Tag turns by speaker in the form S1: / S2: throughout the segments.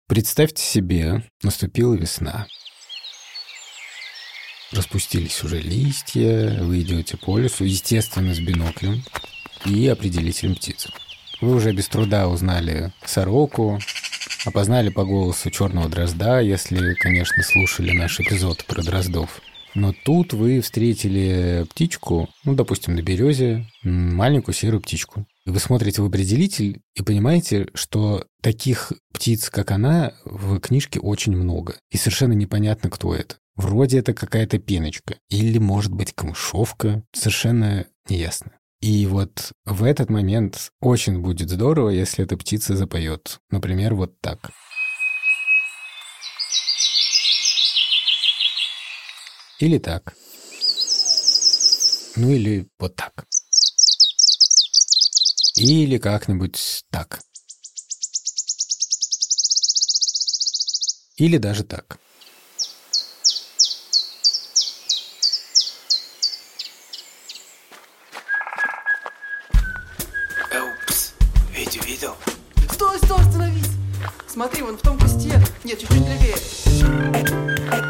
S1: Представьте себе, наступила весна. Распустились уже листья, вы идете по лесу, естественно, с биноклем и определителем птиц. Вы уже без труда узнали сороку, опознали по голосу черного дрозда, если, конечно, слушали наш эпизод про дроздов. Но тут вы встретили птичку, допустим, на березе, маленькую серую птичку. И вы смотрите в определитель и понимаете, что таких птиц, как она, в книжке очень много. И совершенно непонятно, кто это. Вроде это какая-то пеночка. Или, может быть, камышовка. Совершенно неясно. И вот в этот момент очень будет здорово, если эта птица запоет. Например, вот так. Или так. Или вот так. Или как-нибудь так. Или даже так.
S2: Упс, Витю видел?
S3: Стой, остановись! Смотри, вон в том кусте. Нет, чуть-чуть левее.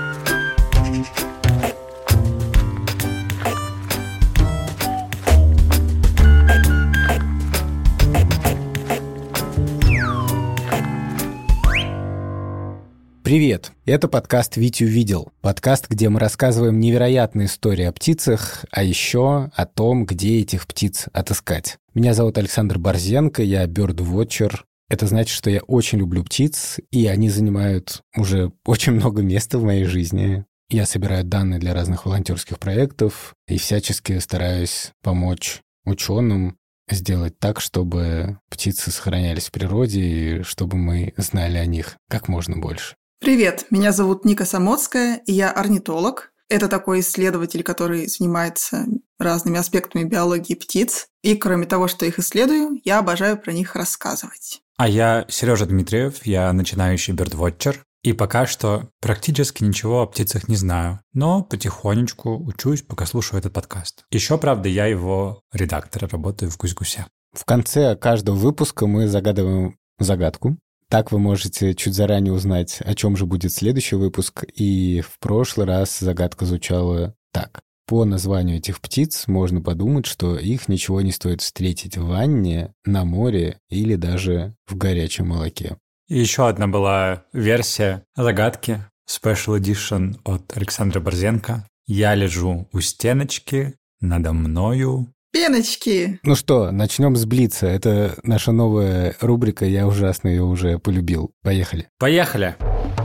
S1: Привет! Это подкаст «Витю видел». Подкаст, где мы рассказываем невероятные истории о птицах, а еще о том, где этих птиц отыскать. Меня зовут Александр Борзенко, я бёрдвотчер. Это значит, что я очень люблю птиц, и они занимают уже очень много места в моей жизни. Я собираю данные для разных волонтерских проектов и всячески стараюсь помочь ученым сделать так, чтобы птицы сохранялись в природе и чтобы мы знали о них как можно больше.
S3: Привет, меня зовут Ника Самоцкая, и я орнитолог. Это такой исследователь, который занимается разными аспектами биологии птиц. И кроме того, что их исследую, я обожаю про них рассказывать.
S4: А я Сережа Дмитриев, я начинающий бёрдвотчер. И пока что практически ничего о птицах не знаю, но потихонечку учусь, пока слушаю этот подкаст. Еще, правда, я его редактор, работаю в «Гусь-гуся».
S1: В конце каждого выпуска мы загадываем загадку. Так вы можете чуть заранее узнать, о чем же будет следующий выпуск. И в прошлый раз загадка звучала так. По названию этих птиц можно подумать, что их ничего не стоит встретить в ванне, на море или даже в горячем молоке.
S4: И еще одна была версия загадки, Special Edition от Александра Борзенко. Я лежу у стеночки, надо мною...
S3: Пеночки!
S1: Ну что, начнем с Блица. Это наша новая рубрика, я ужасно ее уже полюбил. Поехали.
S4: Поехали!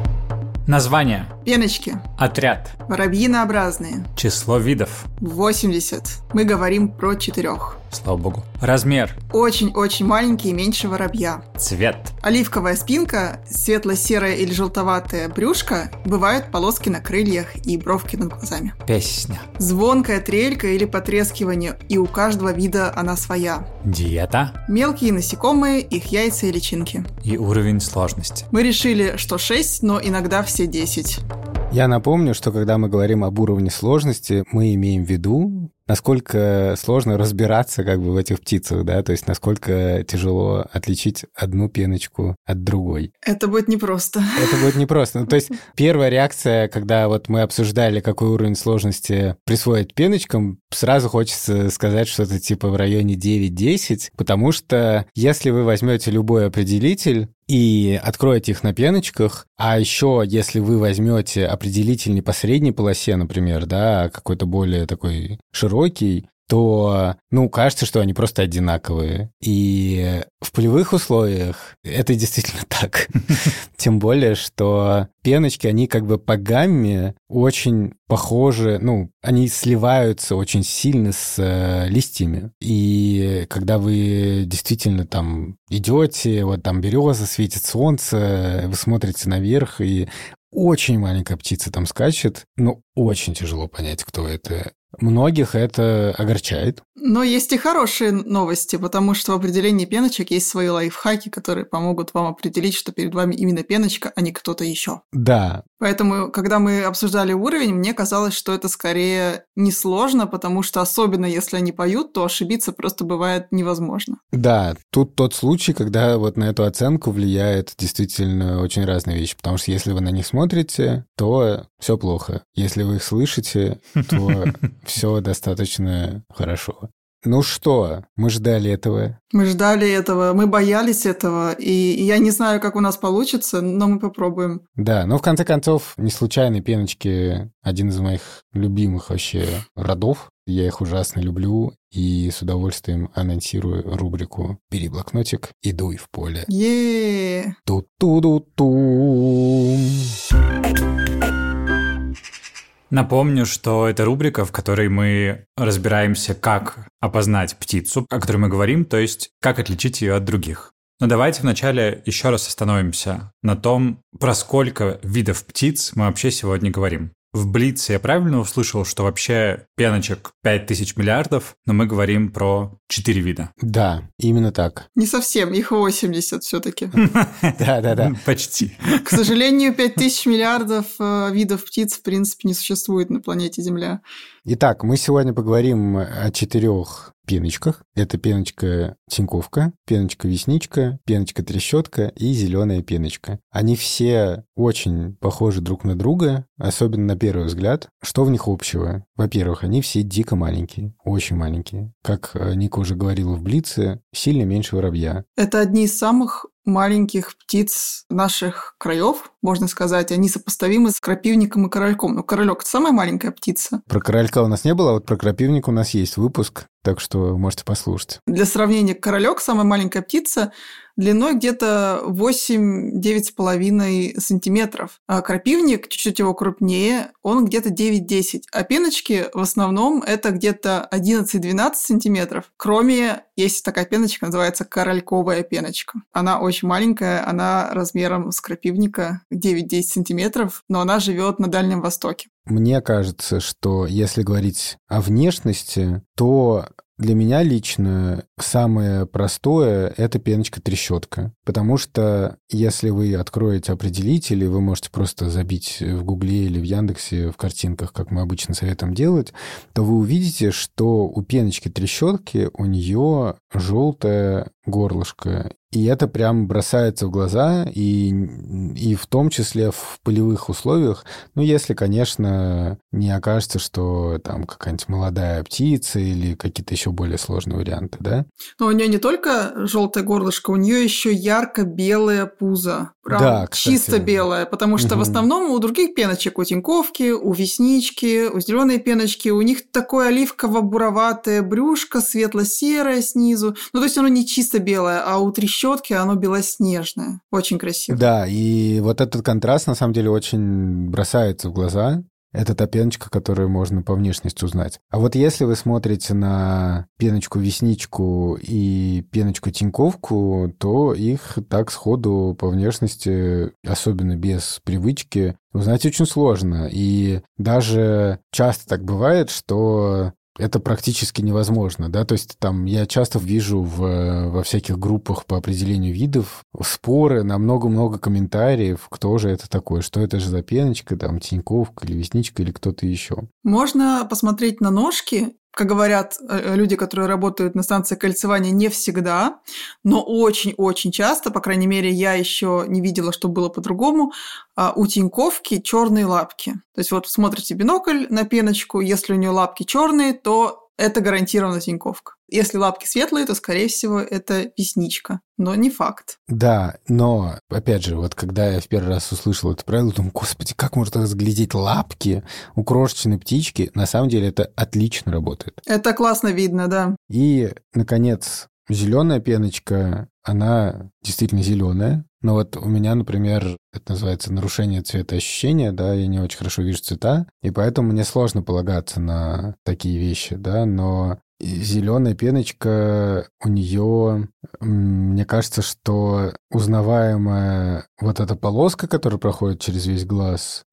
S4: Название.
S3: Пеночки.
S4: Отряд.
S3: Воробьинообразные.
S4: Число видов.
S3: 80. Мы говорим про 4.
S4: Слава богу. Размер.
S3: Очень-очень маленький, меньше воробья.
S4: Цвет.
S3: Оливковая спинка, светло-серое или желтоватое брюшко, бывают полоски на крыльях и бровки над глазами.
S4: Песня.
S3: Звонкая трелька или потрескивание, и у каждого вида она своя.
S4: Диета.
S3: Мелкие насекомые, их яйца и личинки.
S4: И уровень сложности.
S3: Мы решили, что 6, но иногда все 10.
S1: Я напомню, что когда мы говорим об уровне сложности, мы имеем в виду, насколько сложно разбираться в этих птицах, да, то есть насколько тяжело отличить одну пеночку от другой.
S3: Это будет непросто.
S1: Это будет непросто. То есть первая реакция, когда мы обсуждали, какой уровень сложности присвоить пеночкам, сразу хочется сказать что-то типа в районе 9-10, потому что если вы возьмете любой определитель и откроете их на пеночках, а еще если вы возьмете определитель не по средней полосе, например, да, а какой-то более такой широкий, то, кажется, что они просто одинаковые. И в полевых условиях это действительно так. Тем более, что пеночки, они по гамме очень похожи, они сливаются очень сильно с листьями. И когда вы действительно там идете, там береза, светит солнце, вы смотрите наверх, и очень маленькая птица там скачет, очень тяжело понять, кто это. Многих это огорчает.
S3: Но есть и хорошие новости, потому что в определении пеночек есть свои лайфхаки, которые помогут вам определить, что перед вами именно пеночка, а не кто-то еще.
S1: Да,
S3: Поэтому, когда мы обсуждали уровень, мне казалось, что это скорее несложно, потому что особенно если они поют, то ошибиться просто бывает невозможно.
S1: Да, тут тот случай, когда вот на эту оценку влияет действительно очень разные вещи, потому что если вы на них смотрите, то все плохо. Если вы их слышите, то все достаточно хорошо. Ну что, мы ждали этого.
S3: Мы ждали этого, мы боялись этого, и я не знаю, как у нас получится, но мы попробуем.
S1: Да, но в конце концов, не случайно пеночки один из моих любимых вообще родов. Я их ужасно люблю и с удовольствием анонсирую рубрику «Бери блокнотик и дуй в поле».
S3: Е-е-е!
S1: Ту-ту-ду-ту.
S4: Напомню, что это рубрика, в которой мы разбираемся, как опознать птицу, о которой мы говорим, то есть как отличить ее от других. Но давайте вначале еще раз остановимся на том, про сколько видов птиц мы вообще сегодня говорим. В Блице я правильно услышал, что вообще пеночек 5000 миллиардов, но мы говорим про 4 вида?
S1: Да, именно так.
S3: Не совсем, их 80 все-таки.
S1: Да.
S4: Почти.
S3: К сожалению, 5000 миллиардов видов птиц в принципе не существует на планете Земля.
S1: Итак, мы сегодня поговорим о 4 пеночках. Это пеночка-тиньковка, пеночка-весничка, пеночка-трещотка и зеленая пеночка. Они все очень похожи друг на друга, особенно на первый взгляд. Что в них общего? Во-первых, они все дико маленькие, очень маленькие. Как Ника уже говорила в Блице, сильно меньше воробья.
S3: Это одни из самых маленьких птиц наших краев, можно сказать. Они сопоставимы с крапивником и корольком. Но королек – это самая маленькая птица.
S1: Про королька у нас не было, а вот про крапивника у нас есть выпуск, так что можете послушать.
S3: Для сравнения, королек – самая маленькая птица, длиной где-то 8-9,5 сантиметров. А крапивник, чуть-чуть его крупнее, он где-то 9-10. А пеночки в основном это где-то 11-12 сантиметров. Кроме, есть такая пеночка, называется корольковая пеночка. Она очень маленькая, она размером с крапивника 9-10 сантиметров, но она живет на Дальнем Востоке.
S1: Мне кажется, что если говорить о внешности, то для меня лично самое простое – это пеночка-трещотка. Потому что если вы откроете определитель, вы можете просто забить в Гугле или в Яндексе в картинках, как мы обычно советуем делать, то вы увидите, что у пеночки-трещотки у нее желтое горлышко. И это прям бросается в глаза, и в том числе в полевых условиях, ну, если, конечно, не окажется, что там какая-нибудь молодая птица или какие-то еще более сложные варианты, да?
S3: Но у нее не только желтое горлышко, у нее еще ярко-белое пузо. Прям
S1: да, кстати.
S3: Чисто белое, потому что в основном у других пеночек, у тиньковки, у веснички, у зеленой пеночки, у них такое оливково-буроватое брюшко, светло-серое снизу. Ну, то есть оно не чисто белое, а у трещотки оно белоснежное. Очень красиво.
S1: Да, и вот этот контраст, на самом деле, очень бросается в глаза. Это та пеночка, которую можно по внешности узнать. А вот если вы смотрите на пеночку-весничку и пеночку-тиньковку, то их так сходу по внешности, особенно без привычки, узнать очень сложно. И даже часто так бывает, что это практически невозможно, да, то есть там я часто вижу во всяких группах по определению видов споры на много-много комментариев, кто же это такой, что это же за пеночка, там, тиньковка или весничка или кто-то еще.
S3: Можно посмотреть на ножки. Как говорят люди, которые работают на станции кольцевания, не всегда, но очень-очень часто, по крайней мере, я еще не видела, что было по-другому, у тиньковки черные лапки. То есть вот смотрите бинокль на пеночку, если у нее лапки черные, то это гарантированно тиньковка. Если лапки светлые, то, скорее всего, это весничка. Но не факт.
S1: Да, но, опять же, вот когда я в первый раз услышал это правило, думаю, господи, как можно разглядеть лапки у крошечной птички? На самом деле это отлично работает.
S3: Это классно видно, да.
S1: И, наконец, зеленая пеночка, она действительно зеленая. Но вот у меня, например, это называется нарушение цветоощущения, да, я не очень хорошо вижу цвета, и поэтому мне сложно полагаться на такие вещи, да, но зеленая пеночка, у нее, мне кажется, что узнаваемая вот эта полоска, которая проходит через весь глаз,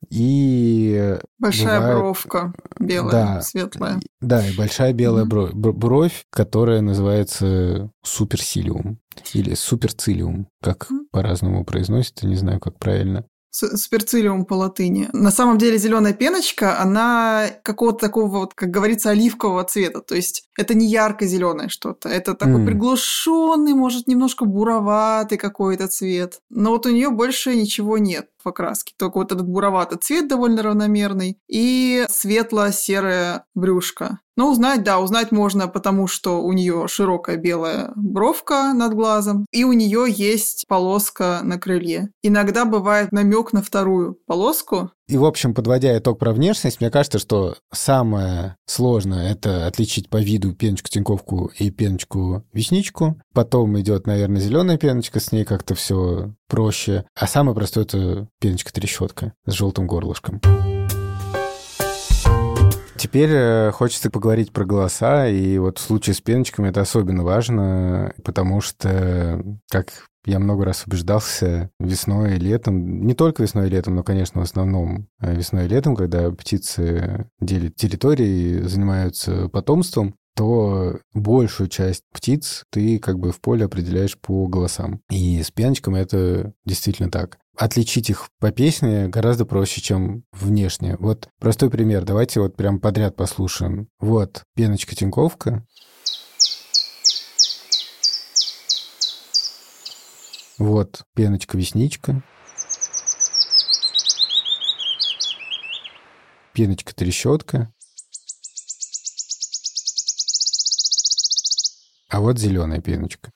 S1: и
S3: большая
S1: бывает,
S3: бровка белая,
S1: да,
S3: светлая.
S1: Да, и большая белая бровь, которая называется суперсилиум или суперцилиум, как по-разному произносится, не знаю, как правильно.
S3: Суперцилиум по латыни. На самом деле зеленая пеночка, она какого-то такого, вот, как говорится, оливкового цвета. То есть это не ярко-зеленое что-то. Это такой приглушенный, может, немножко буроватый какой-то цвет. Но вот у нее больше ничего нет в окраске. Только вот этот буроватый цвет довольно равномерный и светло-серое брюшко. Но узнать можно, потому что у нее широкая белая бровка над глазом, и у нее есть полоска на крыле. Иногда бывает намек на вторую полоску.
S1: И, в общем, подводя итог про внешность, мне кажется, что самое сложное — это отличить по виду пеночку-тиньковку и пеночку-весничку. Потом идет, наверное, зеленая пеночка, с ней как-то все проще. А самое простое — это пеночка-трещотка с желтым горлышком. Теперь хочется поговорить про голоса, и вот в случае с пеночками это особенно важно, потому что, как я много раз убеждался, весной и летом, не только весной и летом, но, конечно, в основном весной и летом, когда птицы делят территории и занимаются потомством, то большую часть птиц ты как бы в поле определяешь по голосам. И с пеночками это действительно так. Отличить их по песне гораздо проще, чем внешне. Вот простой пример. Давайте вот прям подряд послушаем. Вот пеночка-тиньковка. Вот пеночка-весничка. Пеночка-трещотка. А вот зеленая пеночка.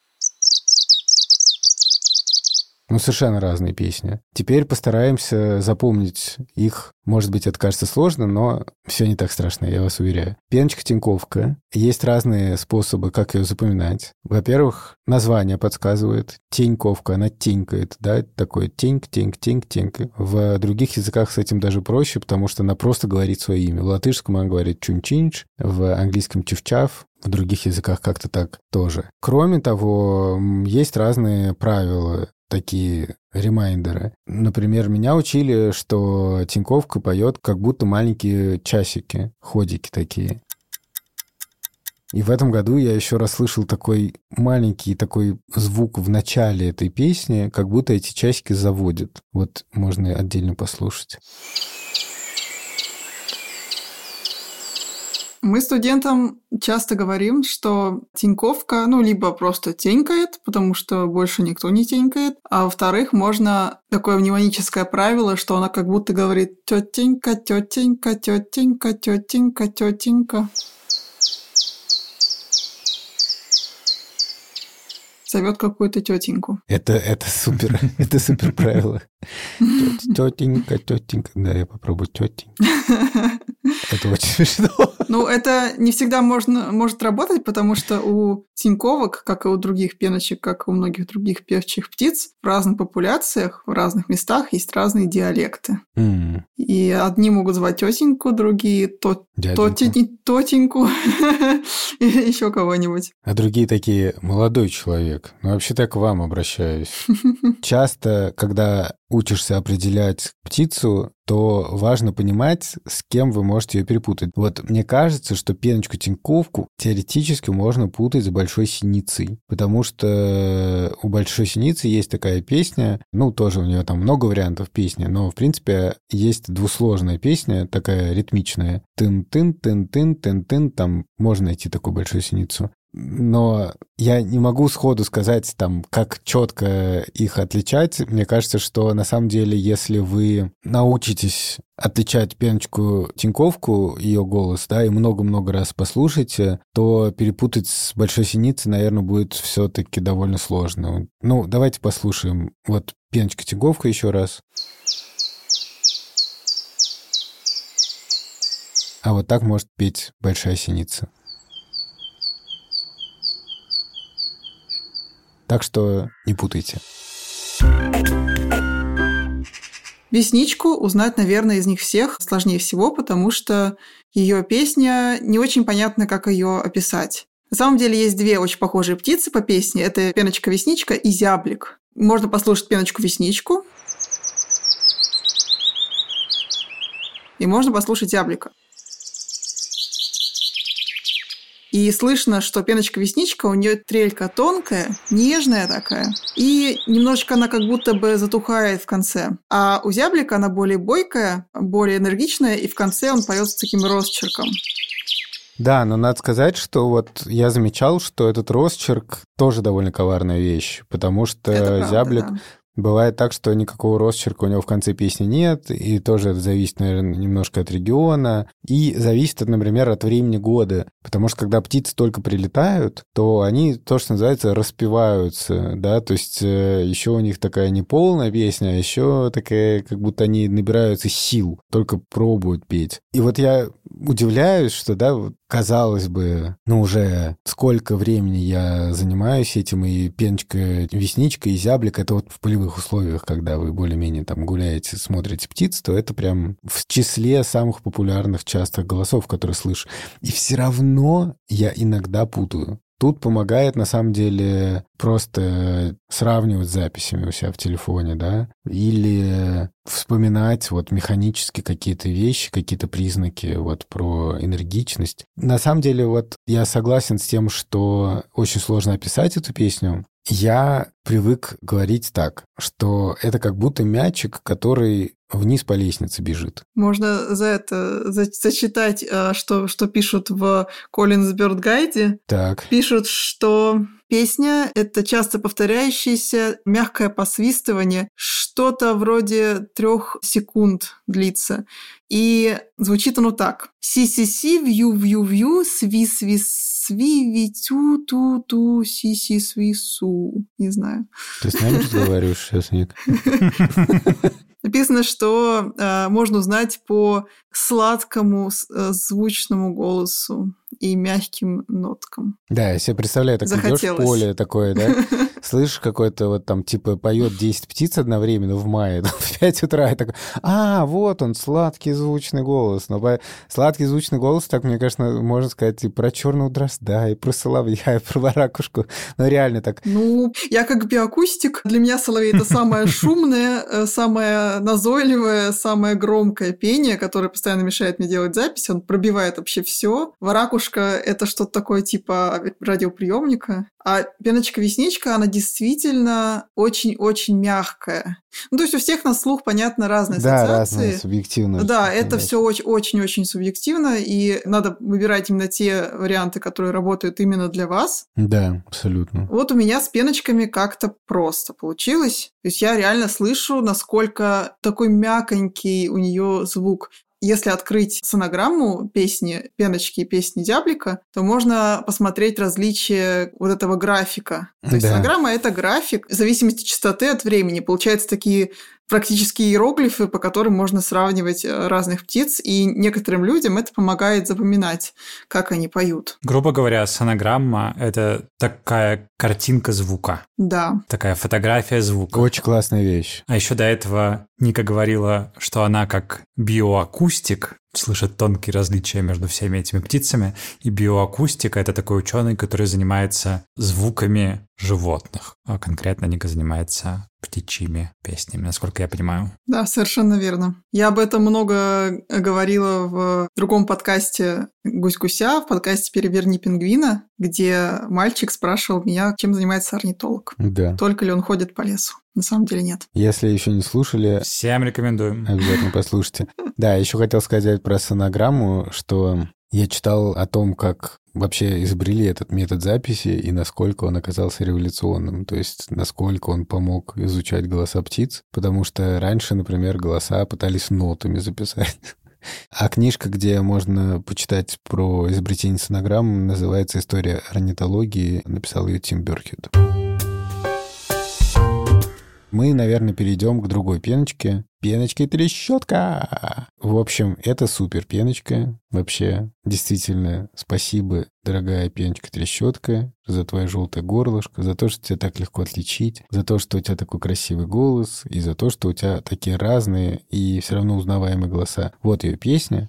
S1: Ну, совершенно разные песни. Теперь постараемся запомнить их. Может быть, это кажется сложно, но все не так страшно, я вас уверяю. Пеночка-тиньковка. Есть разные способы, как ее запоминать. Во-первых, название подсказывает. Теньковка, она тенькает, да, это такое теньк. В других языках с этим даже проще, потому что она просто говорит свое имя. В латышском она говорит чунчинч, в английском чивчав, в других языках как-то так тоже. Кроме того, есть разные правила, такие ремайндеры. Например, меня учили, что тиньковка поет как будто маленькие часики, ходики такие. И в этом году я еще раз слышал такой маленький такой звук в начале этой песни, как будто эти часики заводят. Вот можно отдельно послушать.
S3: Мы студентам часто говорим, что тиньковка, либо просто тенькает, потому что больше никто не тенькает, а во-вторых, можно такое мнемоническое правило, что она как будто говорит тетенька, тетенька, тетенька, тетенька, тетенька. Зовет какую-то тетеньку.
S1: Это супер правило. Тетенька. Да, я попробую тетенька. Это очень смешно.
S3: Это не всегда может работать, потому что у тиньковок, как и у других пеночек, как и у многих других певчих птиц, в разных популяциях, в разных местах есть разные диалекты. И одни могут звать тетеньку, другие тотеньку или еще кого-нибудь.
S1: А другие такие: молодой человек. Вообще-то к вам обращаюсь. Часто, когда учишься определять птицу, то важно понимать, с кем вы можете ее перепутать. Вот мне кажется, что пеночку-тиньковку теоретически можно путать с большой синицей, потому что у большой синицы есть такая песня, тоже у нее там много вариантов песни, но, в принципе, есть двусложная песня, такая ритмичная. Тын-тын, тын-тын, тын-тын, там можно найти такую большую синицу. Но я не могу сходу сказать, как четко их отличать. Мне кажется, что на самом деле, если вы научитесь отличать пеночку-тиньковку, ее голос, да, и много-много раз послушаете, то перепутать с большой синицей, наверное, будет все-таки довольно сложно. Давайте послушаем. Вот пеночка-тиньковка еще раз. А вот так может петь большая синица. Так что не путайте.
S3: Весничку узнать, наверное, из них всех сложнее всего, потому что ее песня не очень понятно, как ее описать. На самом деле есть две очень похожие птицы по песне. Это пеночка-весничка и зяблик. Можно послушать пеночку-весничку. И можно послушать зяблика. И слышно, что пеночка-весничка, у нее трелька тонкая, нежная такая. И немножечко она как будто бы затухает в конце. А у зяблика она более бойкая, более энергичная, и в конце он поет с таким росчерком.
S1: Да, но надо сказать, что вот я замечал, что этот росчерк тоже довольно коварная вещь, потому что
S3: правда,
S1: зяблик...
S3: да.
S1: Бывает так, что никакого росчерка у него в конце песни нет, и тоже это зависит, наверное, немножко от региона, и зависит, например, от времени года, потому что когда птицы только прилетают, то они, то, что называется, распеваются, да, то есть еще у них такая не полная песня, а еще такая, как будто они набираются сил, только пробуют петь. И вот я удивляюсь, что, да, казалось бы, ну уже сколько времени я занимаюсь этим, и пеночка, весничка, и зяблик, это вот в полевых условиях, когда вы более-менее там гуляете, смотрите птиц, то это прям в числе самых популярных частых голосов, которые слышу. И все равно я иногда путаю. Тут помогает, на самом деле, просто сравнивать с записями у себя в телефоне, да, или вспоминать вот механически какие-то вещи, какие-то признаки вот про энергичность. На самом деле, вот я согласен с тем, что очень сложно описать эту песню. Я привык говорить так, что это как будто мячик, который вниз по лестнице бежит.
S3: Можно за это зачитать, что пишут в Collins Bird Guide.
S1: Так.
S3: Пишут, что песня — это часто повторяющееся мягкое посвистывание, что-то вроде 3 секунд длится. И звучит оно так. Си-си-си, вью-вью-вью, сви-сви-сви-ви-тю-ту-ту, си-си-сви-су. Не знаю.
S1: Ты с нами разговариваешь сейчас, Ник?
S3: Написано, что можно узнать по сладкому звучному голосу и мягким ноткам.
S1: Да, я себе представляю, так идешь в поле такое, да? Слышишь, какой-то вот там, типа, поет 10 птиц одновременно в мае, в 5 утра, и такой, вот он, сладкий звучный голос. Но сладкий звучный голос, так, мне кажется, можно сказать и про черного дрозда, и про соловья, и про воракушку. Но реально так.
S3: Ну, я как биоакустик, для меня соловей — это самое шумное, самое назойливое, самое громкое пение, которое постоянно мешает мне делать запись, он пробивает вообще все. Воракушка — это что-то такое типа радиоприемника. А пеночка-весничка, она действительно очень-очень мягкая. Ну, то есть у всех на слух, понятно, разные ассоциации.
S1: Да, разные, субъективно.
S3: Да, это все очень-очень субъективно, и надо выбирать именно те варианты, которые работают именно для вас.
S1: Да, абсолютно.
S3: Вот у меня с пеночками как-то просто получилось. То есть я реально слышу, насколько такой мяконький у нее звук. Если открыть сонограмму песни пеночки и песни зяблика, то можно посмотреть различия вот этого графика. То есть сонограмма — это график в зависимости от частоты, от времени. Получаются такие практически иероглифы, по которым можно сравнивать разных птиц, и некоторым людям это помогает запоминать, как они поют.
S4: Грубо говоря, сонограмма — это такая картинка звука.
S3: Да.
S4: Такая фотография звука.
S1: Очень классная вещь.
S4: А еще до этого Ника говорила, что она как биоакустик слышит тонкие различия между всеми этими птицами. И биоакустика — это такой ученый, который занимается звуками животных. А конкретно Ника занимается птичьими песнями, насколько я понимаю.
S3: Да, совершенно верно. Я об этом много говорила в другом подкасте «Гусь-гуся», в подкасте «Переверни пингвина», где мальчик спрашивал меня, чем занимается орнитолог.
S1: Да.
S3: Только ли он ходит по лесу. На самом деле нет.
S1: Если еще не слушали...
S4: Всем рекомендуем.
S1: Обязательно послушайте. Да, еще хотел сказать про сонограмму, что я читал о том, как вообще изобрели этот метод записи и насколько он оказался революционным, то есть насколько он помог изучать голоса птиц, потому что раньше, например, голоса пытались нотами записать. А книжка, где можно почитать про изобретение сонограмм, называется «История орнитологии», написал ее Тим Бёркхед. Мы, наверное, перейдем к другой пеночке. Пеночка-трещотка! В общем, это супер пеночка. Вообще, действительно, спасибо, дорогая пеночка-трещотка, за твое желтое горлышко, за то, что тебя так легко отличить, за то, что у тебя такой красивый голос, и за то, что у тебя такие разные и все равно узнаваемые голоса. Вот ее песня.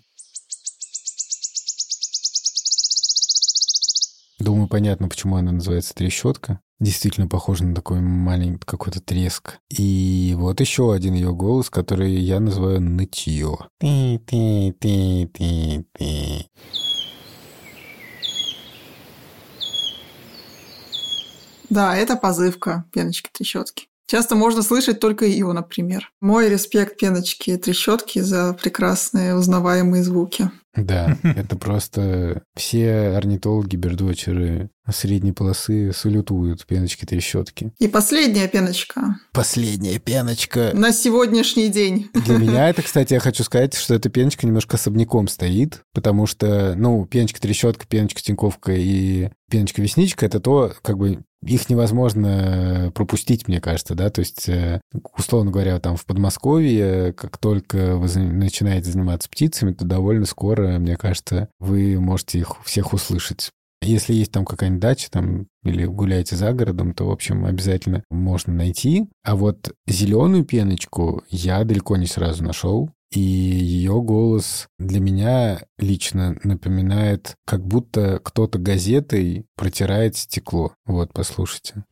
S1: Думаю, понятно, почему она называется «Трещотка». Действительно похоже на такой маленький какой-то треск. И вот еще один ее голос, который я называю нытье. Ты-ты-ты-ты-ты.
S3: Да, это позывка пеночки-трещотки. Часто можно слышать только ее, например. Мой респект пеночки-трещотки за прекрасные узнаваемые звуки.
S1: Да, это просто все орнитологи, бёрдвотчеры средней полосы салютуют пеночки-трещотки.
S3: И последняя пеночка.
S1: Последняя пеночка.
S3: На сегодняшний день.
S1: Для меня это, кстати, я хочу сказать, что эта пеночка немножко особняком стоит, потому что, пеночка-трещотка, пеночка-тиньковка и пеночка-весничка — это то, как бы, их невозможно пропустить, мне кажется, да, то есть, условно говоря, там в Подмосковье, как только вы начинаете заниматься птицами, то довольно скоро, мне кажется, вы можете их всех услышать. Если есть там какая-нибудь дача там, или гуляете за городом, то, в общем, обязательно можно найти. А вот зеленую пеночку я далеко не сразу нашел. И ее голос для меня лично напоминает, как будто кто-то газетой протирает стекло. Вот, послушайте.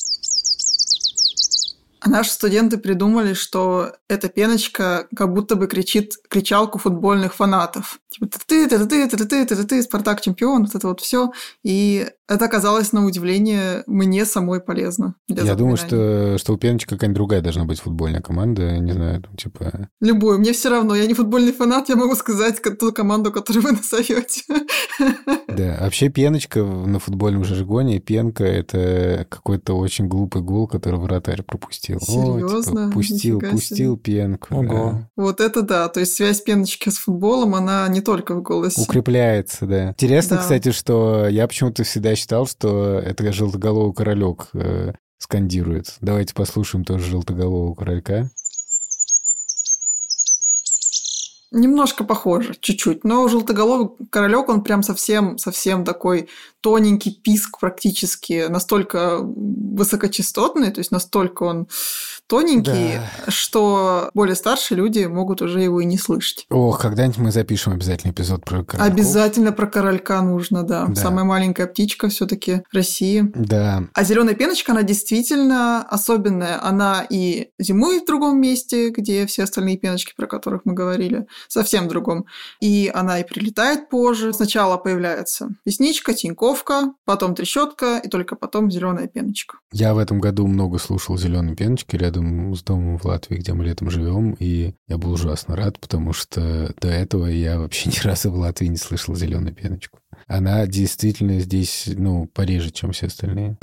S3: А наши студенты придумали, что эта пеночка как будто бы кричит кричалку футбольных фанатов. Типа ты, Спартак чемпион, вот это вот все. И это оказалось, на удивление, мне самой полезно.
S1: Я думаю, что у пеночки какая-нибудь другая должна быть футбольная команда, не знаю, там, типа...
S3: Любую, мне все равно, я не футбольный фанат, я могу сказать ту команду, которую вы назовете.
S1: Да, вообще пеночка на футбольном жаргоне, пенка — это какой-то очень глупый гол, который вратарь пропустил.
S3: Серьезно?
S1: Пустил пенку.
S4: Ого.
S1: Да.
S3: Вот это да, то есть связь пеночки с футболом, она не только в голосе.
S1: Укрепляется, да. Интересно,
S3: Да.
S1: кстати, что я почему-то всегда считал, что это желтоголовый королек скандирует. Давайте послушаем тоже желтоголового королька.
S3: Немножко похоже, чуть-чуть. Но желтоголовый королек, он прям совсем такой тоненький писк практически, настолько высокочастотный, то есть настолько он тоненький, что более старшие люди могут уже его и не слышать.
S1: Ох, когда-нибудь мы запишем обязательно эпизод про корольков.
S3: Обязательно про королька нужно, да. Самая маленькая птичка все-таки России.
S1: Да.
S3: А зеленая пеночка, она действительно особенная. Она и зимует в другом месте, где все остальные пеночки, про которых мы говорили, совсем в другом. И она и прилетает позже. Сначала появляется весничка, тиньковка, потом трещотка, и только потом зеленая пеночка.
S1: Я в этом году много слушал зеленой пеночки рядом с домом в Латвии, где мы летом живем, и я был ужасно рад, потому что до этого я вообще ни разу в Латвии не слышал зеленую пеночку. Она действительно здесь, пореже, чем все остальные.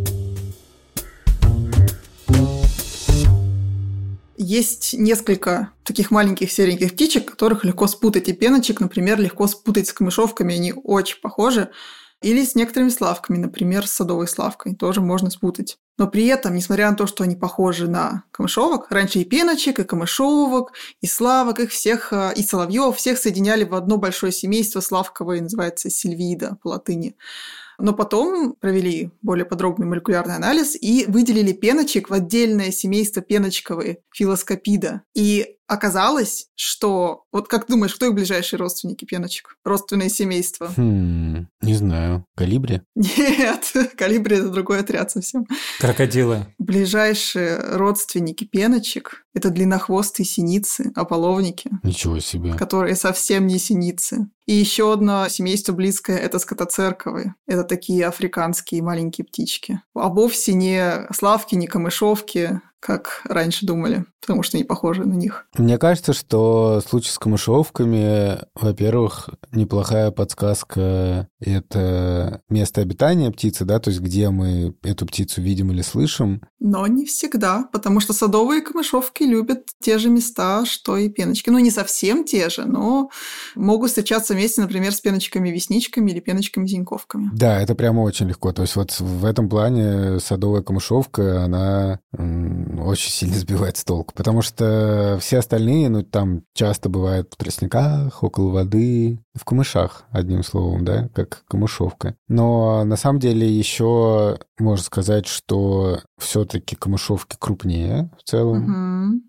S3: Есть несколько таких маленьких сереньких птичек, которых легко спутать. И пеночек, например, легко спутать с камышовками, они очень похожи. Или с некоторыми славками, например, с садовой славкой, тоже можно спутать. Но при этом, несмотря на то, что они похожи на камышовок, раньше и пеночек, и камышовок, и славок, их всех, и соловьев, всех соединяли в одно большое семейство славковое, называется сильвида по латыни. Но потом провели более подробный молекулярный анализ и выделили пеночек в отдельное семейство пеночковые, филоскопида. И оказалось, что... Вот как думаешь, кто их ближайшие родственники пеночек? Родственное семейство?
S1: Не знаю. Колибри?
S3: Нет, колибри – это другой отряд совсем.
S4: Крокодилы.
S3: Ближайшие родственники пеночек – это длиннохвостые синицы, ополовники.
S1: Ничего себе.
S3: Которые совсем не синицы. И еще одно семейство близкое – это скотоцерковые. Это такие африканские маленькие птички. А вовсе не славки, не камышовки, как раньше думали, потому что они похожи на них.
S1: Мне кажется, что случай с камышовками, во-первых, неплохая подсказка – это место обитания птицы, да, то есть где мы эту птицу видим или слышим.
S3: Но не всегда, потому что садовые камышовки любят те же места, что и пеночки. Не совсем те же, но могут встречаться вместе, например, с пеночками-весничками или пеночками-тиньковками.
S1: Да, это прямо очень легко. То есть вот в этом плане садовая камышовка, она очень сильно сбивает с толку, потому что все остальные, там часто бывают в тростниках, около воды, в камышах, одним словом, да, как камышовка. Но на самом деле еще можно сказать, что все-таки камышовки крупнее в целом.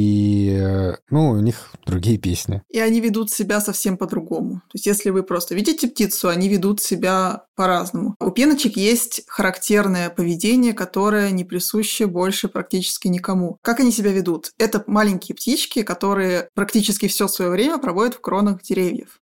S1: И, у них другие песни.
S3: И они ведут себя совсем по-другому. То есть, если вы просто видите птицу, они ведут себя по-разному. У пеночек есть характерное поведение, которое не присуще больше практически никому. Как они себя ведут? Это маленькие птички, которые практически все свое время проводят в кронах деревьев.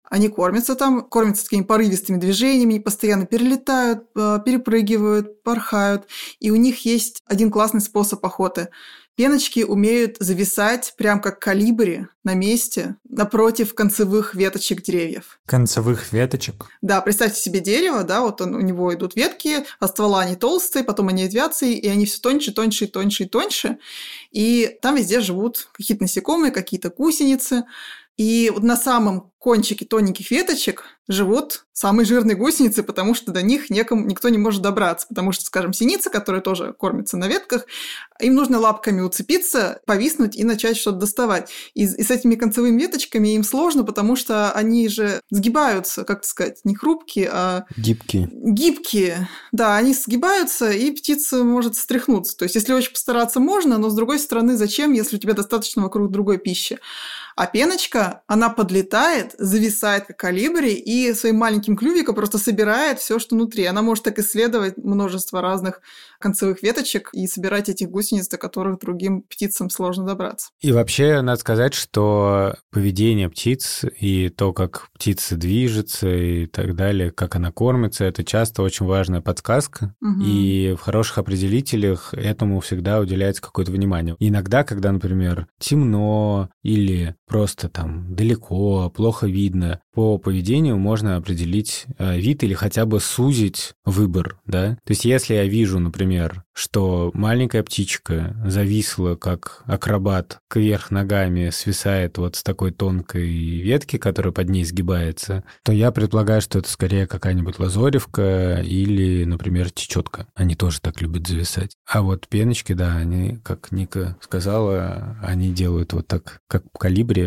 S3: Они кормятся такими порывистыми движениями, постоянно перелетают, перепрыгивают, порхают. И у них есть один классный способ охоты. Пеночки умеют зависать прям как колибри на месте напротив концевых веточек деревьев.
S4: Концевых веточек?
S3: Да, представьте себе дерево, да, вот у него идут ветки, а ствола они толстые, потом они ветвятся, и они все тоньше, тоньше, тоньше и тоньше. И там везде живут какие-то насекомые, какие-то гусеницы. И вот на самом кончике тоненьких веточек живут самые жирные гусеницы, потому что до них никто не может добраться. Потому что, скажем, синицы, которые тоже кормятся на ветках, им нужно лапками уцепиться, повиснуть и начать что-то доставать. И с этими концевыми веточками им сложно, потому что они же сгибаются, как сказать, не хрупкие, а... Гибкие. Да, они сгибаются, и птица может встряхнуться. То есть, если очень постараться, можно, но, с другой стороны, зачем, если у тебя достаточно вокруг другой пищи? А пеночка, она подлетает, зависает как колибри и своим маленьким клювиком просто собирает все, что внутри. Она может так исследовать множество разных концевых веточек и собирать этих гусениц, до которых другим птицам сложно добраться.
S1: И вообще, надо сказать, что поведение птиц и то, как птица движется и так далее, как она кормится, это часто очень важная подсказка. Угу. И в хороших определителях этому всегда уделяется какое-то внимание. Иногда, когда, например, темно или просто там далеко, плохо видно, по поведению можно определить вид или хотя бы сузить выбор, да? То есть если я вижу, например, что маленькая птичка зависла, как акробат, кверх ногами свисает вот с такой тонкой ветки, которая под ней сгибается, то я предполагаю, что это скорее какая-нибудь лазоревка или, например, чечетка. Они тоже так любят зависать. А вот пеночки, да, они, как Ника сказала, они делают вот так, как колибри.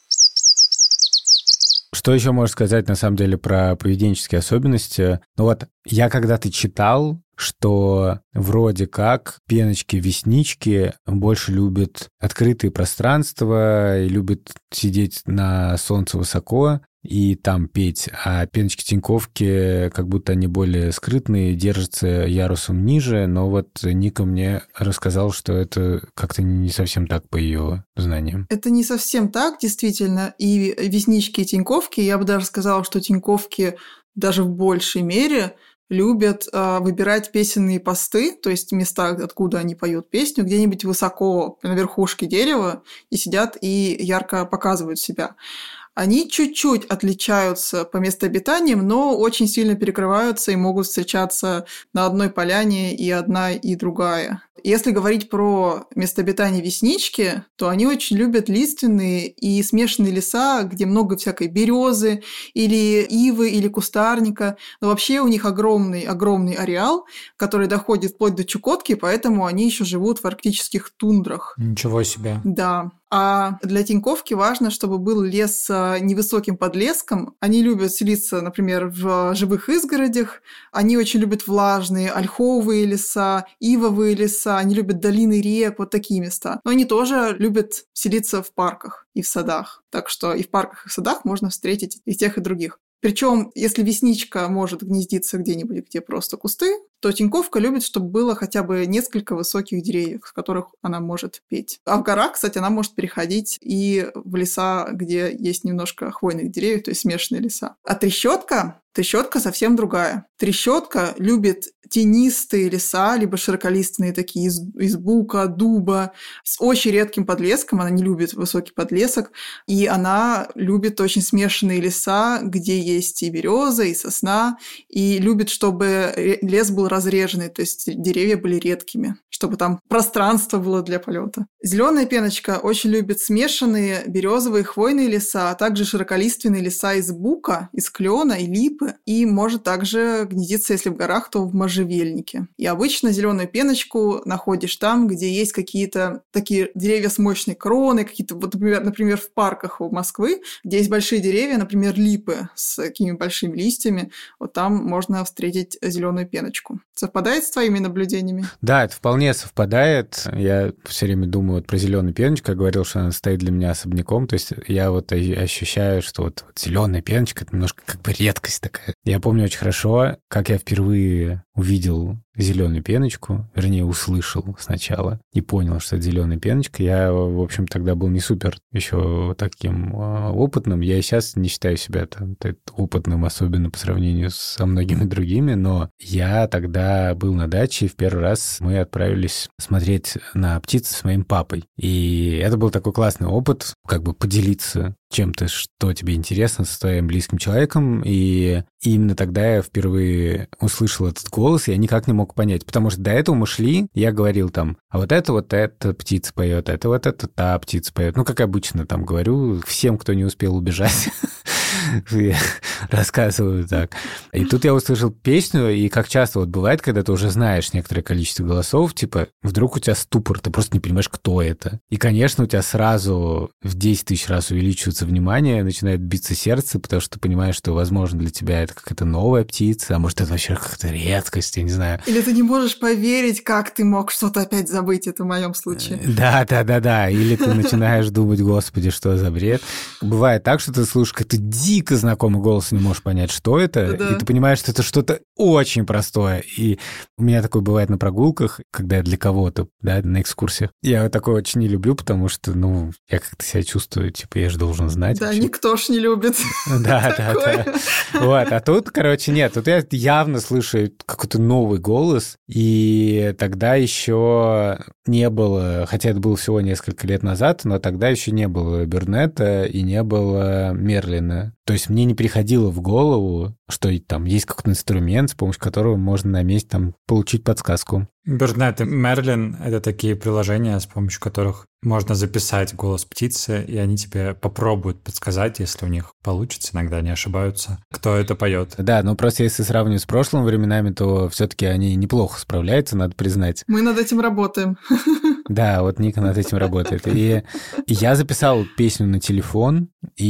S1: Что еще можно сказать, на самом деле, про поведенческие особенности? Ну вот, я когда-то читал, что вроде как пеночки-веснички больше любят открытые пространства и любят сидеть на солнце высоко и там петь, а пеночки-тиньковки, как будто они более скрытные, держатся ярусом ниже, но вот Ника мне рассказала, что это как-то не совсем так по ее знаниям.
S3: Это не совсем так, действительно, и веснички, и тиньковки, я бы даже сказала, что тиньковки даже в большей мере любят выбирать песенные посты, то есть места, откуда они поют песню, где-нибудь высоко на верхушке дерева и сидят и ярко показывают себя. Они чуть-чуть отличаются по местообитаниям, но очень сильно перекрываются и могут встречаться на одной поляне и одна, и другая. Если говорить про местообитание веснички, то они очень любят лиственные и смешанные леса, где много всякой березы или ивы, или кустарника. Но вообще у них огромный ареал, который доходит вплоть до Чукотки, поэтому они еще живут в арктических тундрах.
S4: Ничего себе.
S3: Да. А для тиньковки важно, чтобы был лес с невысоким подлеском. Они любят селиться, например, в живых изгородях. Они очень любят влажные ольховые леса, ивовые леса. Они любят долины рек, вот такие места. Но они тоже любят селиться в парках и в садах. Так что и в парках, и в садах можно встретить и тех, и других. Причем, если весничка может гнездиться где-нибудь, где просто кусты, то тиньковка любит, чтобы было хотя бы несколько высоких деревьев, с которых она может петь. А в горах, кстати, она может переходить и в леса, где есть немножко хвойных деревьев, то есть смешанные леса. А трещотка совсем другая. Трещотка любит тенистые леса, либо широколистные такие из бука, дуба, с очень редким подлеском. Она не любит высокий подлесок. И она любит очень смешанные леса, где есть и береза, и сосна. И любит, чтобы лес был разреженный, то есть деревья были редкими, чтобы там пространство было для полета. Зеленая пеночка очень любит смешанные березовые хвойные леса, а также широколиственные леса из бука, из клена и липы. И может также гнездиться, если в горах, то в можжевельнике. И обычно зеленую пеночку находишь там, где есть какие-то такие деревья с мощной кроной, какие-то, вот, например, в парках у Москвы, где есть большие деревья, например, липы с такими большими листьями, вот там можно встретить зеленую пеночку. Совпадает с твоими наблюдениями?
S1: Да, это вполне совпадает. Я все время думаю вот про зеленую пеночку, я говорил, что она стоит для меня особняком, то есть я вот ощущаю, что вот зеленая пеночка — это немножко как бы редкость такая. Я помню очень хорошо, как я впервые увидел зеленую пеночку, вернее, услышал сначала и понял, что это зеленая пеночка. Я, в общем, тогда был не супер еще таким опытным. Я и сейчас не считаю себя там опытным, особенно по сравнению со многими другими, но я тогда был на даче, и в первый раз мы отправились смотреть на птиц с моим папой. И это был такой классный опыт, как бы поделиться чем-то, что тебе интересно, со своим близким человеком. И именно тогда я впервые услышал этот голос, и я никак не мог понять. Потому что до этого мы шли, я говорил там, а вот эта птица поет, это вот эта та птица поет. Ну, как обычно там говорю, всем, кто не успел убежать, рассказываю так. И тут я услышал песню, и как часто вот бывает, когда ты уже знаешь некоторое количество голосов, типа, вдруг у тебя ступор, ты просто не понимаешь, кто это. И, конечно, у тебя сразу в 10 тысяч раз увеличивается внимание, начинает биться сердце, потому что ты понимаешь, что, возможно, для тебя это какая-то новая птица, а может, это вообще какая-то редкость, я не знаю.
S3: Или ты не можешь поверить, как ты мог что-то опять забыть, это в моем случае.
S1: Да. Или ты начинаешь думать, господи, что за бред. Бывает так, что ты слушаешь какой-то дико знакомый голос, и не можешь понять, что это, и ты понимаешь, что это что-то очень простое. И у меня такое бывает на прогулках, когда я для кого-то, да, на экскурсиях. Я такое очень не люблю, потому что, я как-то себя чувствую, типа, я же должен знать.
S3: Да,
S1: вообще.
S3: никто ж не любит.
S1: Да. Вот, а тут, короче, нет, тут я явно слышу какой-то новый голос, и тогда еще не было, хотя это было всего несколько лет назад, но тогда еще не было Бернета и не было Мерлина. То есть мне не приходило в голову, что там есть какой-то инструмент, с помощью которого можно на месте там получить подсказку.
S4: Бернет и Мерлин — это такие приложения, с помощью которых можно записать голос птицы, и они тебе попробуют подсказать, если у них получится, иногда они ошибаются, кто это поет.
S1: Да, но просто если сравнивать с прошлыми временами, то все-таки они неплохо справляются, надо признать.
S3: Мы над этим работаем.
S1: Да, вот Ника над этим работает. И я записал песню на телефон,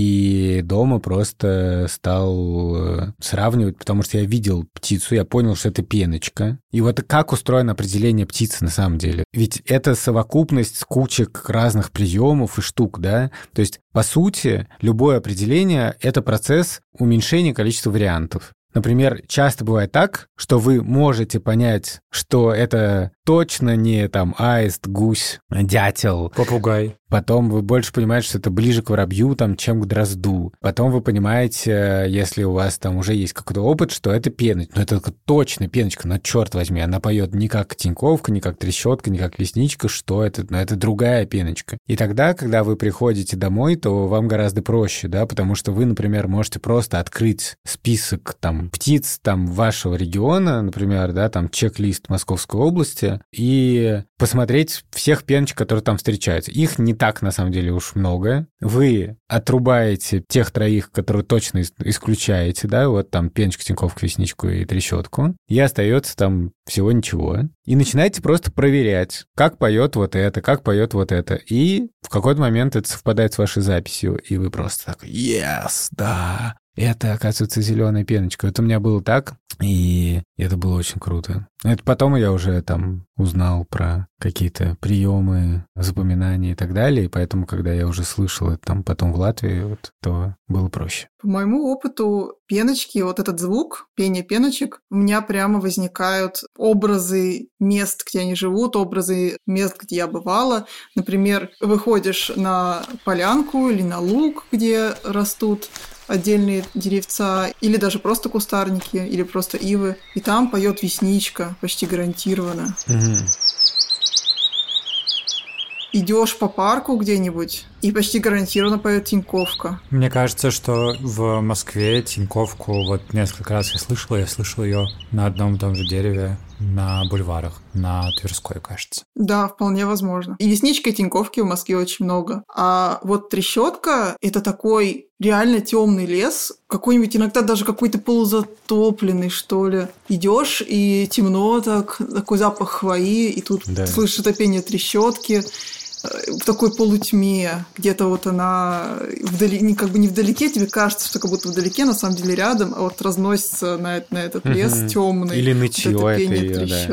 S1: и дома просто стал сравнивать, потому что я видел птицу, я понял, что это пеночка. И вот как устроено определение птицы на самом деле? Ведь это совокупность кучек разных приемов и штук, да? То есть, по сути, любое определение — это процесс уменьшения количества вариантов. Например, часто бывает так, что вы можете понять, что это точно не там аист, гусь, дятел,
S4: попугай.
S1: Потом вы больше понимаете, что это ближе к воробью, там, чем к дрозду. Потом вы понимаете, если у вас там уже есть какой-то опыт, что это пеночка. Но это точно пеночка, но черт возьми, она поет не как тиньковка, не как трещотка, не как лесничка, что это? Но это другая пеночка. И тогда, когда вы приходите домой, то вам гораздо проще, да, потому что вы, например, можете просто открыть список там птиц там вашего региона, например, да, там чек-лист Московской области, и посмотреть всех пеночек, которые там встречаются. Их не так, на самом деле, уж много. Вы отрубаете тех троих, которые точно исключаете, да, вот там пеночку, тиньковку, лесничку и трещотку, и остается там всего ничего. И начинаете просто проверять, как поет вот это, как поет вот это. И в какой-то момент это совпадает с вашей записью, и вы просто так, yes, да, это, оказывается, зеленая пеночка. Это у меня было так, и это было очень круто. Это потом я уже там узнал про какие-то приемы, запоминания и так далее, и поэтому, когда я уже слышал это там потом в Латвии, вот, то было проще.
S3: По моему опыту пеночки, вот этот звук, пение пеночек, у меня прямо возникают образы мест, где они живут, образы мест, где я бывала. Например, выходишь на полянку или на луг, где растут отдельные деревца, или даже просто кустарники, или просто ивы, и там поет весничка, почти гарантированно. Идешь по парку где-нибудь, и почти гарантированно поет тиньковка.
S4: Мне кажется, что в Москве тиньковку вот несколько раз я слышал ее на одном и том же дереве на бульварах, на Тверской, кажется.
S3: Да, вполне возможно. И весничка, и тиньковки в Москве очень много. А вот трещотка — это такой реально темный лес, какой-нибудь иногда даже какой-то полузатопленный, что ли. Идешь, и темно так, такой запах хвои, и тут слышишь это пение трещотки в такой полутьме, где-то вот она вдали, как бы не вдалеке, тебе кажется, что как будто вдалеке, на самом деле рядом, а вот разносится на этот лес темный.
S1: Или нытьё
S3: вот это
S1: это
S3: пение
S1: её, да.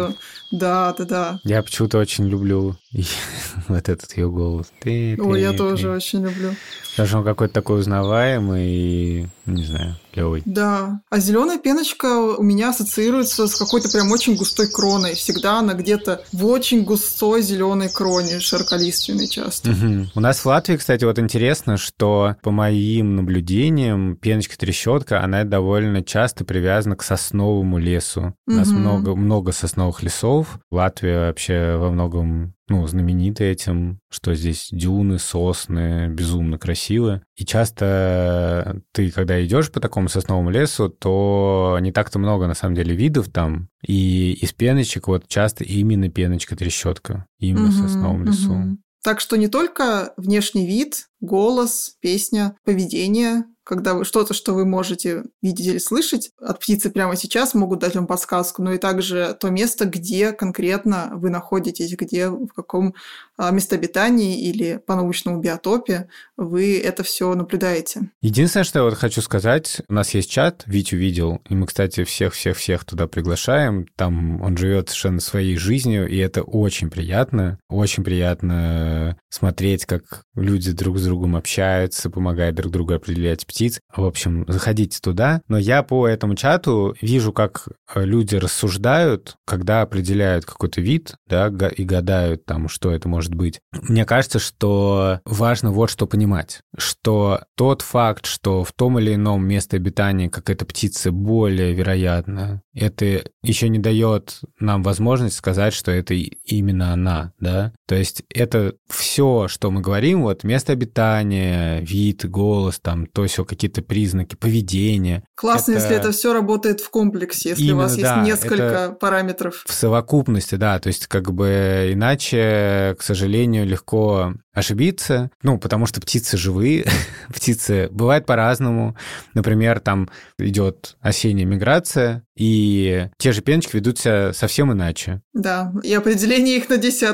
S3: Да, да, да.
S1: Я почему-то очень люблю вот этот ее голос.
S3: Ой, я тоже очень люблю.
S1: Потому что он какой-то такой узнаваемый и, не знаю, клевый.
S3: Да. А зеленая пеночка у меня ассоциируется с какой-то прям очень густой кроной. Всегда она где-то в очень густой зеленой кроне, широколиственной часто.
S1: Угу. У нас в Латвии, кстати, вот интересно, что по моим наблюдениям пеночка-трещотка, она довольно часто привязана к сосновому лесу. У нас много сосновых лесов. Латвия вообще во многом знамениты этим, что здесь дюны, сосны, безумно красиво. И часто ты, когда идешь по такому сосновому лесу, то не так-то много, на самом деле, видов там. И из пеночек вот часто именно пеночка-трещотка. Именно в сосновом лесу.
S3: Так что не только внешний вид, голос, песня, поведение, когда вы что-то, что вы можете видеть или слышать от птицы прямо сейчас, могут дать вам подсказку, но и также то место, где конкретно вы находитесь, где, в каком местообитании или по научному биотопе вы это все наблюдаете.
S1: Единственное, что я вот хочу сказать, у нас есть чат, Витю видел, и мы, кстати, всех туда приглашаем, там он живет совершенно своей жизнью, и это очень приятно смотреть, как люди друг с другом общаются, помогают друг другу определять птиц. В общем, заходите туда. Но я по этому чату вижу, как люди рассуждают, когда определяют какой-то вид, да, и гадают там, что это может быть. Мне кажется, что важно вот что понимать, что тот факт, что в том или ином месте обитания какая-то птица более вероятна, это еще не дает нам возможность сказать, что это именно она, да. То есть это все, что мы говорим, вот место обитания, вид, голос, там, то есть какие-то признаки, поведение.
S3: Классно, если это все работает в комплексе, если именно, у вас есть несколько параметров.
S1: В совокупности, да, то есть как бы иначе, к сожалению, легко ошибиться, потому что птицы живые, птицы бывают по-разному. Например, там идет осенняя миграция, и те же пеночки ведут себя совсем иначе.
S3: Да, и определение их на 10.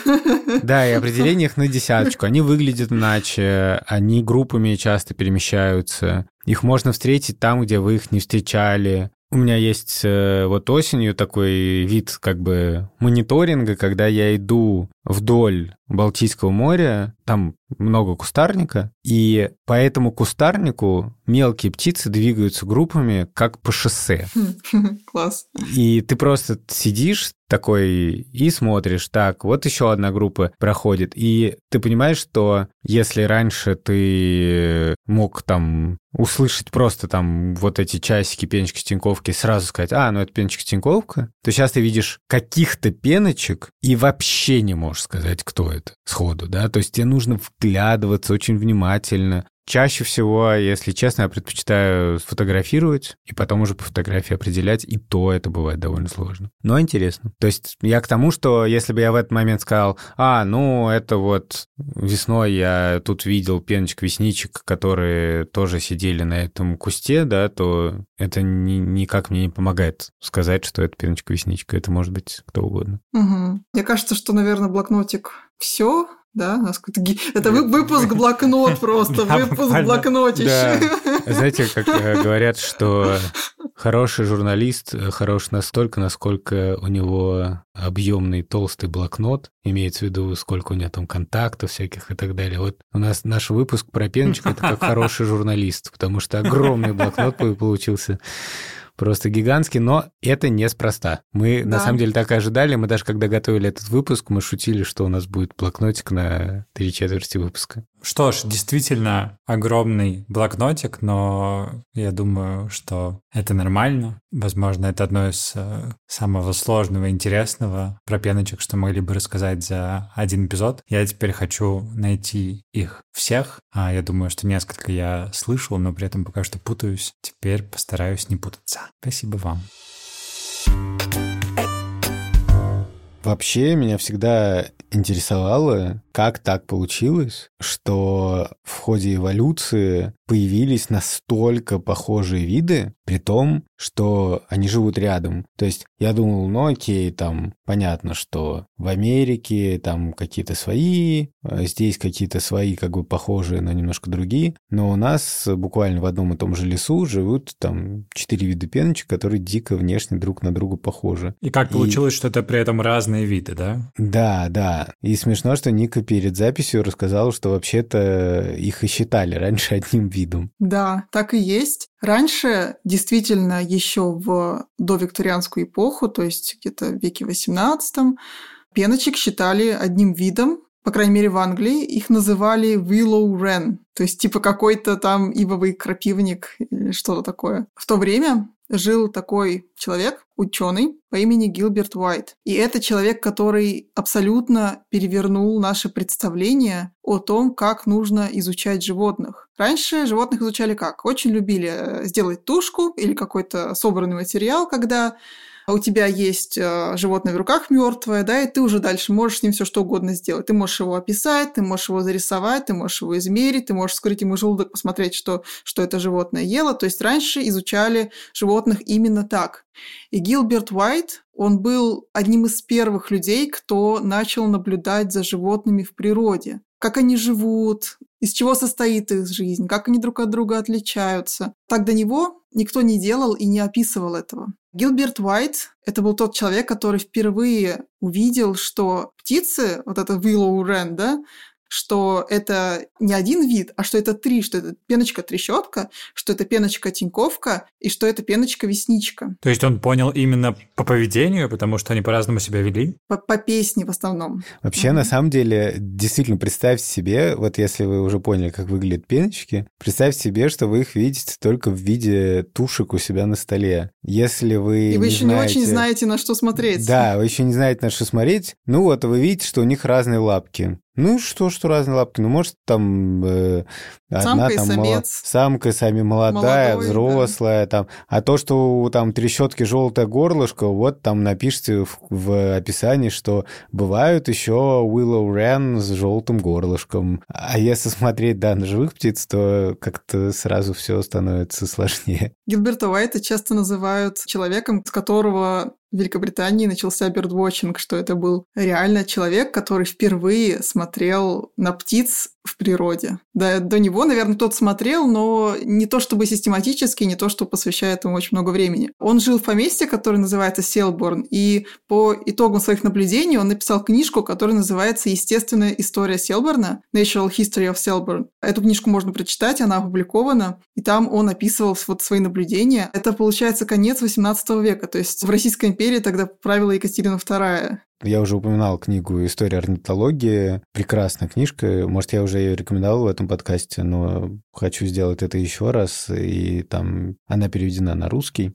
S1: Да, и определение их на 10. Они выглядят иначе, они группами часто перемещаются. Их можно встретить там, где вы их не встречали. У меня есть вот осенью такой вид как бы мониторинга, когда я иду вдоль Балтийского моря, там много кустарника, и по этому кустарнику мелкие птицы двигаются группами, как по шоссе.
S3: Класс.
S1: И ты просто сидишь такой и смотришь, так, вот еще одна группа проходит, и ты понимаешь, что если раньше ты мог там услышать просто там вот эти часики пеночки-стеньковки, сразу сказать, это пеночка-стеньковка, то сейчас ты видишь каких-то пеночек и вообще не можешь сказать, кто это сходу, да, то есть тебе нужно вглядываться очень внимательно. Чаще всего, если честно, я предпочитаю сфотографировать и потом уже по фотографии определять, и то это бывает довольно сложно. Но интересно. То есть я к тому, что если бы я в этот момент сказал, это вот весной я тут видел пеночек-весничек, которые тоже сидели на этом кусте, да, то это никак мне не помогает сказать, что это пеночка-весничка. Это может быть кто угодно.
S3: Угу. Мне кажется, что, наверное, блокнотик все. Да, это выпуск блокнот просто, выпуск блокнотище.
S1: Знаете, как говорят, что хороший журналист хорош настолько, насколько у него объемный толстый блокнот, имеется в виду, сколько у него там контактов всяких и так далее. Вот у нас наш выпуск про пеночку — это как хороший журналист, потому что огромный блокнот получился. Просто гигантский, но это неспроста. Мы, на самом деле, так и ожидали. Мы даже, когда готовили этот выпуск, мы шутили, что у нас будет блокнотик на 3/4 выпуска.
S4: Что ж, действительно огромный блокнотик, но я думаю, что это нормально. Возможно, это одно из самого сложного и интересного про пеночек, что могли бы рассказать за один эпизод. Я теперь хочу найти их всех. Я думаю, что несколько я слышал, но при этом пока что путаюсь. Теперь постараюсь не путаться. Спасибо вам.
S1: Вообще, меня всегда интересовало, как так получилось, что в ходе эволюции появились настолько похожие виды, при том, что они живут рядом. То есть я думал, ну окей, там понятно, что в Америке там какие-то свои, здесь какие-то свои как бы похожие, но немножко другие. Но у нас буквально в одном и том же лесу живут там 4 вида пеночек, которые дико внешне друг на друга похожи.
S4: И как получилось, что это при этом разные виды, да?
S1: Да, да. И смешно, что Ника перед записью рассказала, что вообще-то их и считали раньше одним видом.
S3: Да, так и есть. Раньше, действительно, еще в довикторианскую эпоху, то есть где-то в веке XVIII, пеночек считали одним видом. По крайней мере, в Англии их называли willow wren, то есть типа какой-то там ивовый крапивник или что-то такое. В то время жил такой человек, ученый по имени Гилберт Уайт. И это человек, который абсолютно перевернул наше представление о том, как нужно изучать животных. Раньше животных изучали как? Очень любили сделать тушку или какой-то собранный материал, когда у тебя есть животное в руках мертвое, да, и ты уже дальше можешь с ним все что угодно сделать. Ты можешь его описать, ты можешь его зарисовать, ты можешь его измерить, ты можешь вскрыть ему желудок, посмотреть, что это животное ело. То есть раньше изучали животных именно так. И Гилберт Уайт, он был одним из первых людей, кто начал наблюдать за животными в природе. Как они живут, из чего состоит их жизнь, как они друг от друга отличаются. Так до него никто не делал и не описывал этого. Гилберт Уайт – это был тот человек, который впервые увидел, что птицы, вот это willow wren, да, что это не один вид, а что это три, что это пеночка-трещотка, что это пеночка-тиньковка и что это пеночка-весничка.
S4: То есть он понял именно по поведению, потому что они по-разному себя вели?
S3: По песне в основном.
S1: Вообще, на самом деле, действительно, представьте себе, вот если вы уже поняли, как выглядят пеночки, представьте себе, что вы их видите только в виде тушек у себя на столе. Если вы
S3: И вы
S1: не
S3: еще
S1: знаете...
S3: не очень знаете, на что смотреть.
S1: Да, вы еще не знаете, на что смотреть. Ну вот, вы видите, что у них разные лапки. Ну что разные лапки? Ну, может, там одна
S3: самка и
S1: там
S3: самец.
S1: самка сами молодая,
S3: Молодой,
S1: взрослая, да. Там. А то, что там трещотки желтое горлышко, вот там напишите в описании, что бывают еще willow wren с желтым горлышком. А если смотреть, да, на живых птиц, то как-то сразу все становится сложнее.
S3: Гилберта Уайта часто называют человеком, с которого в Великобритании начался бёрдвотчинг, что это был реально человек, который впервые смотрел на птиц в природе. Да, до него, наверное, тот смотрел, но не то чтобы систематически, не то чтобы посвящая этому очень много времени. Он жил в поместье, которое называется Селборн, и по итогам своих наблюдений он написал книжку, которая называется «Естественная история Селборна» Natural History of Selborne. Эту книжку можно прочитать, она опубликована, и там он описывал вот свои наблюдения. Это, получается, конец XVIII века, то есть в Российской империи тогда правила Екатерина II.
S1: Я уже упоминал книгу «История орнитологии». Прекрасная книжка. Может, я уже ее рекомендовал в этом подкасте, но хочу сделать это еще раз. И там она переведена на русский.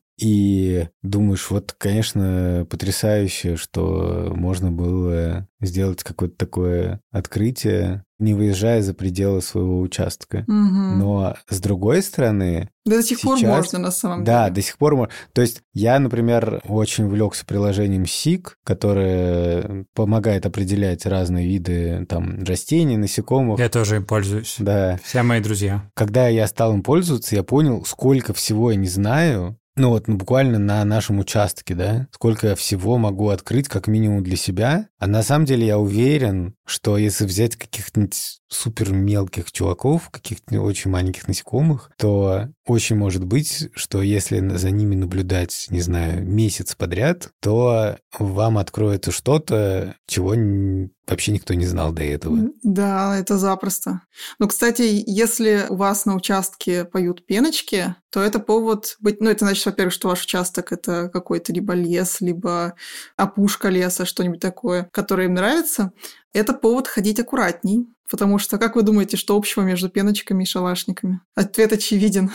S1: И думаешь, вот, конечно, потрясающе, что можно было сделать какое-то такое открытие, не выезжая за пределы своего участка.
S3: Угу.
S1: Но, с другой стороны...
S3: Да до сих пор можно, на самом деле.
S1: Да, до сих пор можно. То есть я, например, очень увлекся приложением Seek, которое помогает определять разные виды там растений, насекомых.
S4: Я тоже им пользуюсь.
S1: Да.
S4: Все мои друзья.
S1: Когда я стал им пользоваться, я понял, сколько всего я не знаю. Ну вот, буквально на нашем участке, да, сколько я всего могу открыть как минимум для себя. А на самом деле я уверен, что если взять каких-нибудь супер мелких чуваков, каких-то очень маленьких насекомых, то очень может быть, что если за ними наблюдать, не знаю, месяц подряд, то вам откроется что-то, чего вообще никто не знал до этого.
S3: Да, это запросто. Но, кстати, если у вас на участке поют пеночки, то это повод быть... Ну, это значит, во-первых, что ваш участок – это какой-то либо лес, либо опушка леса, что-нибудь такое, которое им нравится. Это повод ходить аккуратней. Потому что, как вы думаете, что общего между пеночками и шалашниками? Ответ очевиден.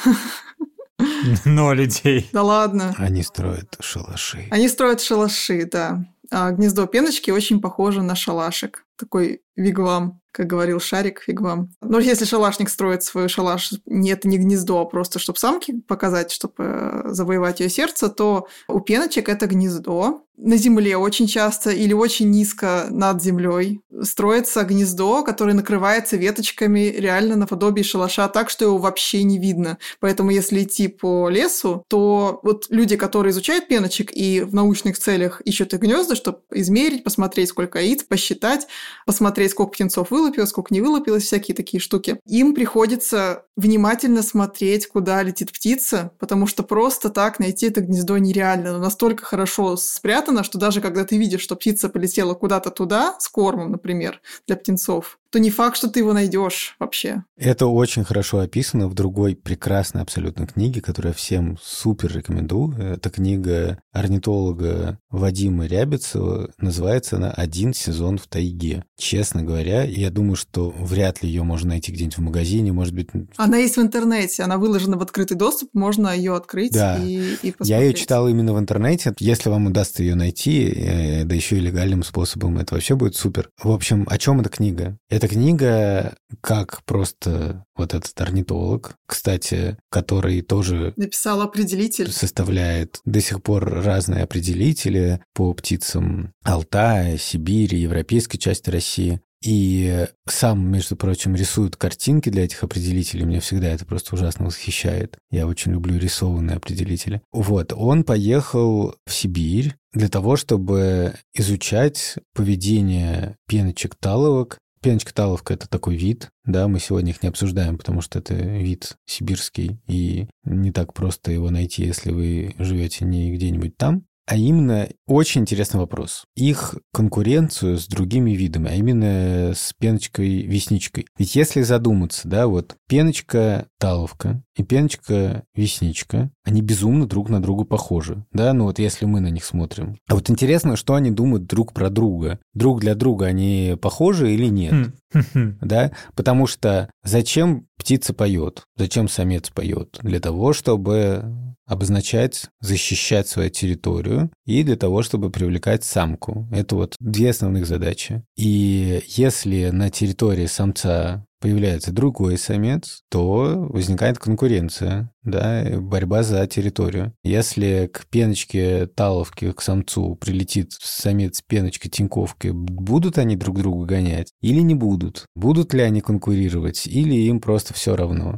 S4: 0 идей.
S3: Да ладно.
S1: Они строят шалаши.
S3: Они строят шалаши, да. А гнездо пеночки очень похоже на шалашик. Такой вигвам, как говорил Шарик, вигвам. Но если шалашник строит свой шалаш, это не гнездо, а просто чтобы самке показать, чтобы завоевать ее сердце, то у пеночек это гнездо. на земле очень часто или очень низко над землей строится гнездо, которое накрывается веточками реально наподобие шалаша так, что его вообще не видно. Поэтому если идти по лесу, то вот люди, которые изучают пеночек и в научных целях ищут их гнезда, чтобы измерить, посмотреть, сколько яиц, посчитать, посмотреть, сколько птенцов вылупилось, сколько не вылупилось, всякие такие штуки. Им приходится внимательно смотреть, куда летит птица, потому что просто так найти это гнездо нереально. Оно настолько хорошо спрятано, что даже когда ты видишь, что птица полетела куда-то туда с кормом, например, для птенцов, то не факт, что ты его найдешь вообще.
S1: Это очень хорошо описано в другой прекрасной абсолютно книге, которую я всем супер рекомендую. Это книга орнитолога Вадима Рябицева. Называется она «Один сезон в тайге». Честно говоря, я думаю, что вряд ли ее можно найти где-нибудь в магазине, может быть...
S3: Она есть в интернете, она выложена в открытый доступ, можно ее открыть и посмотреть.
S1: Я ее читал именно в интернете. Если вам удастся ее найти, да еще и легальным способом, это вообще будет супер. В общем, о чем эта книга? Эта книга, как просто вот этот орнитолог, кстати, который тоже...
S3: Написал определитель.
S1: Составляет до сих пор разные определители по птицам Алтая, Сибири, европейской части России. И сам, между прочим, рисует картинки для этих определителей. Меня всегда это просто ужасно восхищает. Я очень люблю рисованные определители. Вот, он поехал в Сибирь для того, чтобы изучать поведение пеночек-таловок. Пеночка-таловка – это такой вид, да, мы сегодня их не обсуждаем, потому что это вид сибирский, и не так просто его найти, если вы живете не где-нибудь там. А именно, очень интересный вопрос. Их конкуренцию с другими видами, а именно с пеночкой-весничкой. Ведь если задуматься, да, вот пеночка-таловка и пеночка-весничка, они безумно друг на друга похожи, да, ну вот если мы на них смотрим. А вот интересно, что они думают друг про друга. Друг для друга они похожи или нет? Да, потому что зачем птица поет? Зачем самец поет? Для того, чтобы обозначать, защищать свою территорию и для того, чтобы привлекать самку. Это вот две основных задачи. И если на территории самца появляется другой самец, то возникает конкуренция, да, борьба за территорию. Если к пеночке-таловке, к самцу прилетит самец пеночки-тиньковки, будут они друг друга гонять или не будут? Будут ли они конкурировать или им просто все равно?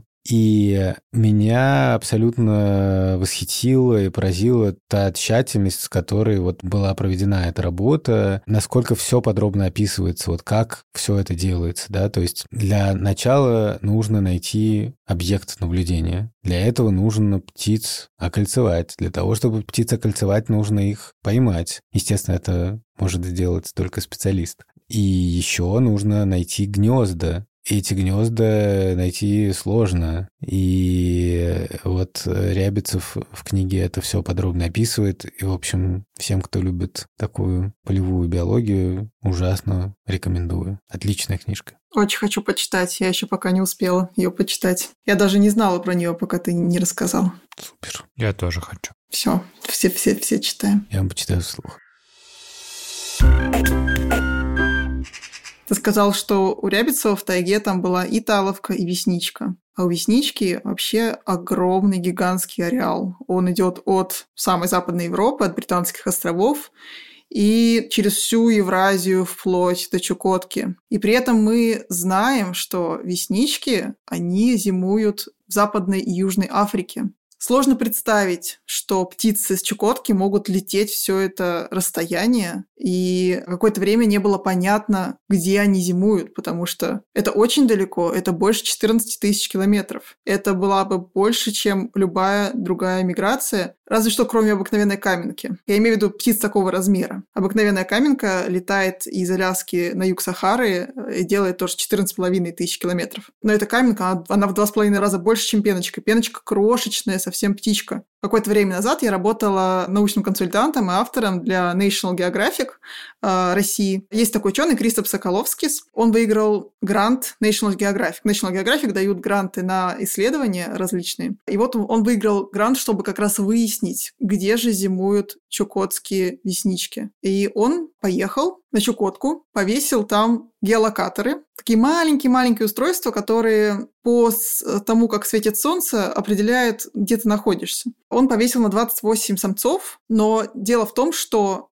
S1: И меня абсолютно восхитила и поразила та тщательность, с которой вот была проведена эта работа, насколько все подробно описывается, вот как все это делается, да, то есть для начала нужно найти объект наблюдения. Для этого нужно птиц окольцевать. Для того, чтобы птиц окольцевать, нужно их поймать. Естественно, это может сделать только специалист. И еще нужно найти гнезда. Эти гнезда найти сложно. И вот Рябицев в книге это все подробно описывает. И, в общем, всем, кто любит такую полевую биологию, ужасно рекомендую. Отличная книжка.
S3: Очень хочу почитать. Я еще пока не успела ее почитать. Я даже не знала про нее, пока ты не рассказал.
S1: Супер.
S4: Я тоже хочу.
S3: Все читаем.
S1: Я вам почитаю вслух.
S3: Ты сказал, что у Рябицева в тайге там была и таловка, и весничка. А у веснички вообще огромный гигантский ареал. Он идет от самой Западной Европы, от Британских островов, и через всю Евразию вплоть до Чукотки. И при этом мы знаем, что веснички, они зимуют в Западной и Южной Африке. Сложно представить, что птицы с Чукотки могут лететь все это расстояние, и какое-то время не было понятно, где они зимуют, потому что это очень далеко, это больше 14 тысяч километров. Это была бы больше, чем любая другая миграция, разве что кроме обыкновенной каменки. Я имею в виду птиц такого размера. Обыкновенная каменка летает из Аляски на юг Сахары и делает тоже 14,5 тысяч километров. Но эта каменка, она в 2,5 раза больше, чем пеночка. Пеночка крошечная, совсем птичка. Какое-то время назад я работала научным консультантом и автором для National Geographic России. Есть такой ученый Кристоф Соколовскис. Он выиграл грант National Geographic. National Geographic дают гранты на исследования различные. И вот он выиграл грант, чтобы как раз выяснить, где же зимуют чукотские веснички. И он поехал на Чукотку, повесил там геолокаторы. Такие маленькие-маленькие устройства, которые по тому, как светит солнце, определяют, где ты находишься. Он повесил на 28 самцов, но дело в том, что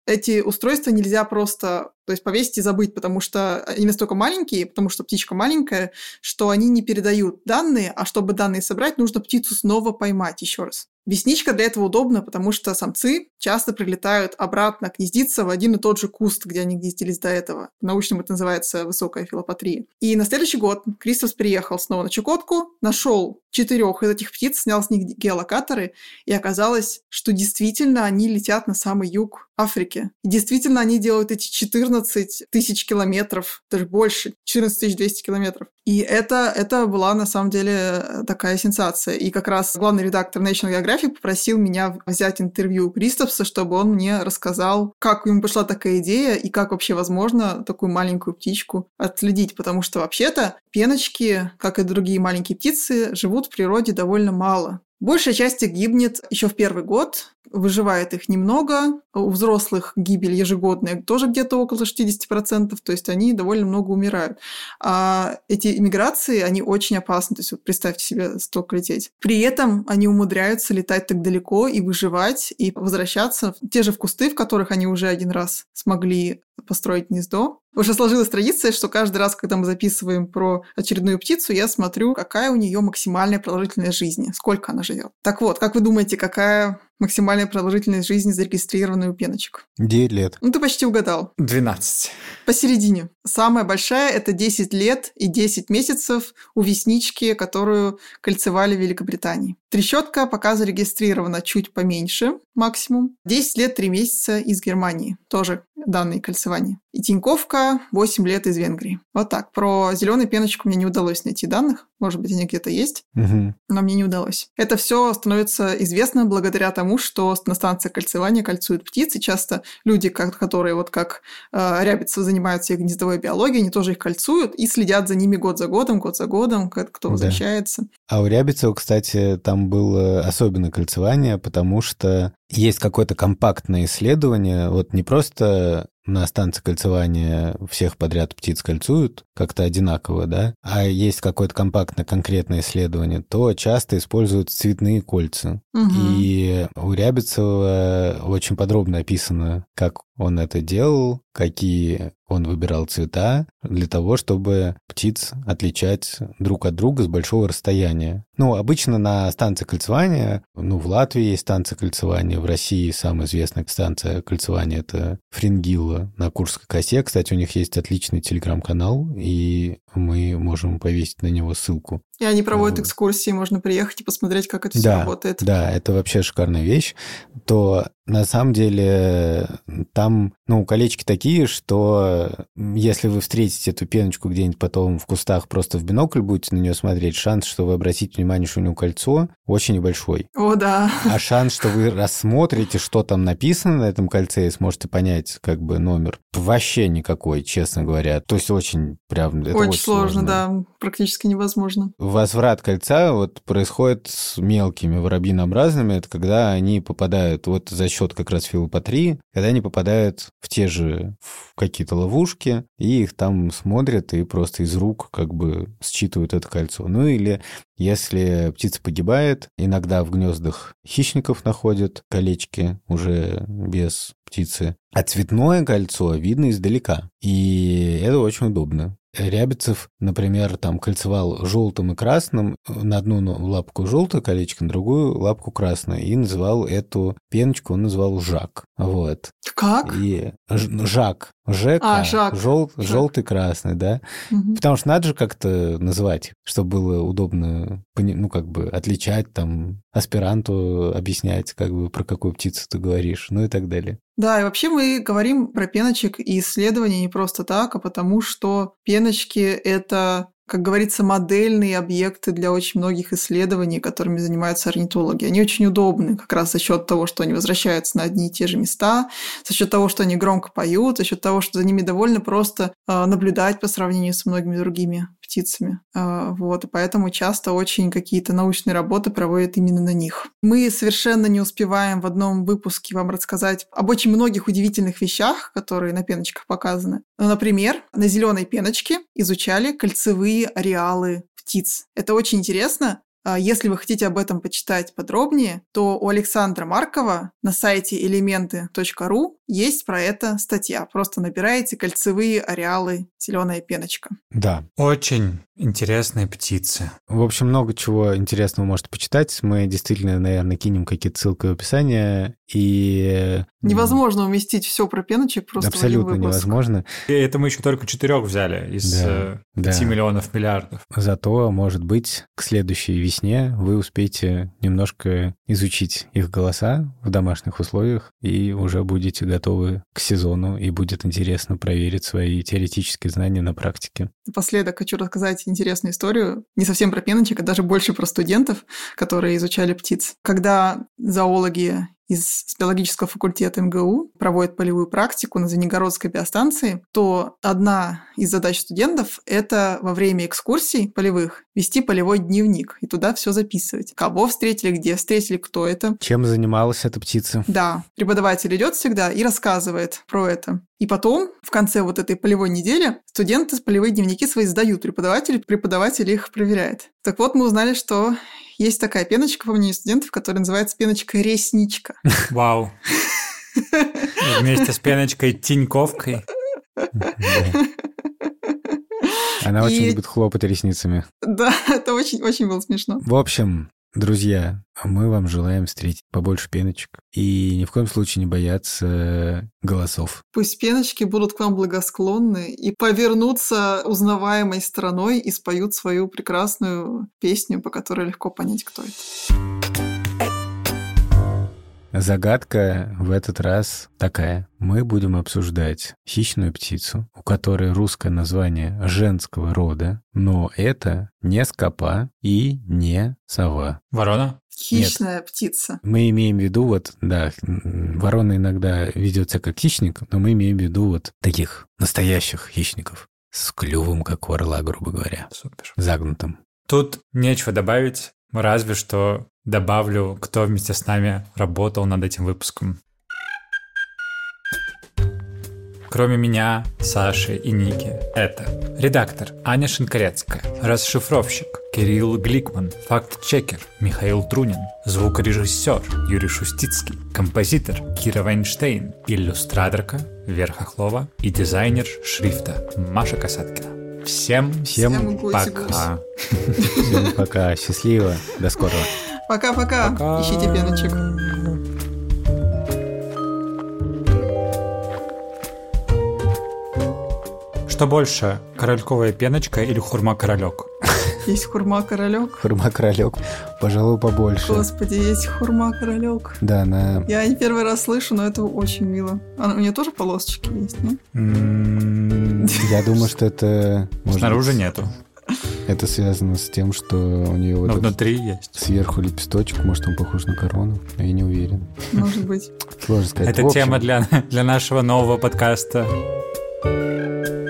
S3: эти устройства нельзя просто, то есть, повесить и забыть, потому что они настолько маленькие, потому что птичка маленькая, что они не передают данные, а чтобы данные собрать, нужно птицу снова поймать еще раз. Весничка для этого удобна, потому что самцы часто прилетают обратно гнездиться в один и тот же куст, где они гнездились до этого. По-научному это называется высокая филопатрия. И на следующий год Кристофс приехал снова на Чукотку, нашел 4 из этих птиц, снял с них геолокаторы, и оказалось, что действительно они летят на самый юг Африки. И действительно они делают эти 14 тысяч километров, даже больше, 14 200 километров. И это была на самом деле такая сенсация. И как раз главный редактор National Geographic попросил меня взять интервью у Кристофса, чтобы он мне рассказал, как ему пришла такая идея и как вообще возможно такую маленькую птичку отследить. Потому что вообще-то пеночки, как и другие маленькие птицы, живут в природе довольно мало. Большая часть их гибнет еще в первый год, выживает их немного. У взрослых гибель ежегодная тоже где-то около 60%, то есть они довольно много умирают. А эти миграции, они очень опасны, то есть вот представьте себе столько лететь. При этом они умудряются летать так далеко и выживать, и возвращаться в те же в кусты, в которых они уже один раз смогли построить гнездо. Уже сложилась традиция, что каждый раз, когда мы записываем про очередную птицу, я смотрю, какая у нее максимальная продолжительность жизни, сколько она живет. Так вот, как вы думаете, какая максимальная продолжительность жизни зарегистрированной у пеночек?
S1: 9 лет.
S3: Ну, ты почти угадал.
S4: 12.
S3: Посередине. Самая большая – это 10 лет и 10 месяцев у веснички, которую кольцевали в Великобритании. Трещотка пока зарегистрирована чуть поменьше, максимум. 10 лет 3 месяца из Германии. Тоже данные кольцевания. И тиньковка 8 лет из Венгрии. Вот так. Про зеленую пеночку мне не удалось найти данных. Может быть, они где-то есть, но мне не удалось. Это все становится известно благодаря тому, что на станции кольцевания кольцуют птиц, и часто люди, которые вот как Рябцев занимаются их гнездовой биологией, они тоже их кольцуют и следят за ними год за годом, кто возвращается.
S1: Да. А у Рябцева, кстати, там было особенное кольцевание, потому что есть какое-то компактное исследование, вот не просто на станции кольцевания всех подряд птиц кольцуют как-то одинаково, да, а есть какое-то компактное конкретное исследование, то часто используют цветные кольца. И у Рябцева очень подробно описано, как он это делал, какие он выбирал цвета для того, чтобы птиц отличать друг от друга с большого расстояния. Ну, обычно на станции кольцевания, в Латвии есть станция кольцевания, в России самая известная станция кольцевания – это Фрингилла на Куршской косе. Кстати, у них есть отличный телеграм-канал, и мы можем повесить на него ссылку.
S3: И они проводят экскурсии, можно приехать и посмотреть, как это все работает.
S1: Да, это вообще шикарная вещь. То на самом деле там, колечки такие, что если вы встретите эту пеночку где-нибудь потом в кустах, просто в бинокль будете на нее смотреть, шанс, что вы обратите внимание, что у него кольцо, очень небольшой.
S3: О, да.
S1: А шанс, что вы рассмотрите, что там написано на этом кольце, и сможете понять, номер, вообще никакой, честно говоря. То есть очень
S3: очень сложно, да, практически невозможно.
S1: Возврат кольца происходит с мелкими воробьинообразными, это когда они попадают, за счет как раз филопатрии, когда они попадают в те же какие-то ловушки, и их там смотрят и просто из рук считывают это кольцо. Или если птица погибает, иногда в гнездах хищников находят колечки уже без птицы, а цветное кольцо видно издалека, и это очень удобно. Рябцев, например, кольцевал желтым и красным, на одну лапку желтое колечко, на другую лапку красное, и называл эту пеночку, он называл Жак. Вот.
S3: Как?
S1: И Жак. ЖК.
S3: Жак.
S1: Желтый, красный, да. Потому что надо же как-то называть, чтобы было удобно, отличать, аспиранту объяснять, про какую птицу ты говоришь, и так далее.
S3: Да, и вообще мы говорим про пеночек и исследования не просто так, а потому что пеночки – это, как говорится, модельные объекты для очень многих исследований, которыми занимаются орнитологи. Они очень удобны как раз за счет того, что они возвращаются на одни и те же места, за счет того, что они громко поют, за счет того, что за ними довольно просто наблюдать по сравнению с многими другими птицами. И поэтому часто очень какие-то научные работы проводят именно на них. Мы совершенно не успеваем в одном выпуске вам рассказать об очень многих удивительных вещах, которые на пеночках показаны. Например, на зеленой пеночке изучали кольцевые ареалы птиц. Это очень интересно. Если вы хотите об этом почитать подробнее, то у Александра Маркова на сайте elementy.ru есть про это статья. Просто набираете кольцевые ареалы «зеленая пеночка».
S1: Да.
S4: Очень интересные птицы.
S1: В общем, много чего интересного можете почитать. Мы действительно, наверное, кинем какие-то ссылки в описании. И...
S3: Невозможно уместить все про пеночек просто
S1: абсолютно
S3: в один выпуск.
S1: невозможно.
S4: И это мы еще только 4 взяли из 5 миллионов миллиардов.
S1: Зато, может быть, к следующей весне вы успеете немножко изучить их голоса в домашних условиях и уже будете готовы к сезону, и будет интересно проверить свои теоретические знания на практике.
S3: Напоследок хочу рассказать интересную историю. Не совсем про пеночек, а даже больше про студентов, которые изучали птиц. Когда зоологи из биологического факультета МГУ проводят полевую практику на Звенигородской биостанции, то одна из задач студентов – это во время экскурсий полевых вести полевой дневник и туда все записывать. Кого встретили, где встретили, кто это.
S1: Чем занималась эта птица?
S3: Да, преподаватель идет всегда и рассказывает про это. И потом, в конце вот этой полевой недели, студенты полевые дневники свои сдают преподаватель их проверяет. Так вот, мы узнали, что есть такая пеночка, по мнению студентов, которая называется пеночка-ресничка.
S4: Вау. Вместе с пеночкой Тиньковкой.
S1: Она очень любит хлопать ресницами.
S3: Да, это очень было смешно.
S1: В общем, друзья, мы вам желаем встретить побольше пеночек и ни в коем случае не бояться голосов.
S3: Пусть пеночки будут к вам благосклонны и повернутся узнаваемой стороной и споют свою прекрасную песню, по которой легко понять, кто это.
S1: Загадка в этот раз такая. Мы будем обсуждать хищную птицу, у которой русское название женского рода, но это не скопа и не сова.
S4: Ворона?
S3: Хищная птица.
S1: Мы имеем в виду ворона иногда ведет себя как хищник, но мы имеем в виду таких настоящих хищников с клювом, как у орла, грубо говоря.
S4: Супер.
S1: Загнутым.
S4: Тут нечего добавить, разве что добавлю, кто вместе с нами работал над этим выпуском. Кроме меня, Саши и Ники, это редактор Аня Шинкарецкая, расшифровщик Кирилл Гликман, факт-чекер Михаил Трунин, звукорежиссер Юрий Шустицкий, композитор Кира Вайнштейн, иллюстраторка Вера Хохлова и дизайнер шрифта Маша Касаткина. Всем пока.
S1: Всем пока. Счастливо. До скорого.
S3: Пока-пока. Ищите пеночек.
S4: Что больше, корольковая пеночка или хурма-королек?
S3: Есть хурма-королек.
S1: Хурма-королек, пожалуй, побольше.
S3: Господи, есть хурма-королек.
S1: Да, она...
S3: Я не первый раз слышу, но это очень мило. У нее тоже полосочки есть, не?
S1: Я думаю, что это...
S4: Снаружи нету.
S1: Это связано с тем, что у нее
S4: но внутри есть.
S1: Сверху лепесточек, может, он похож на корону. Я не уверен.
S3: Может быть.
S1: Сложно сказать.
S4: Это тема для нашего нового подкаста.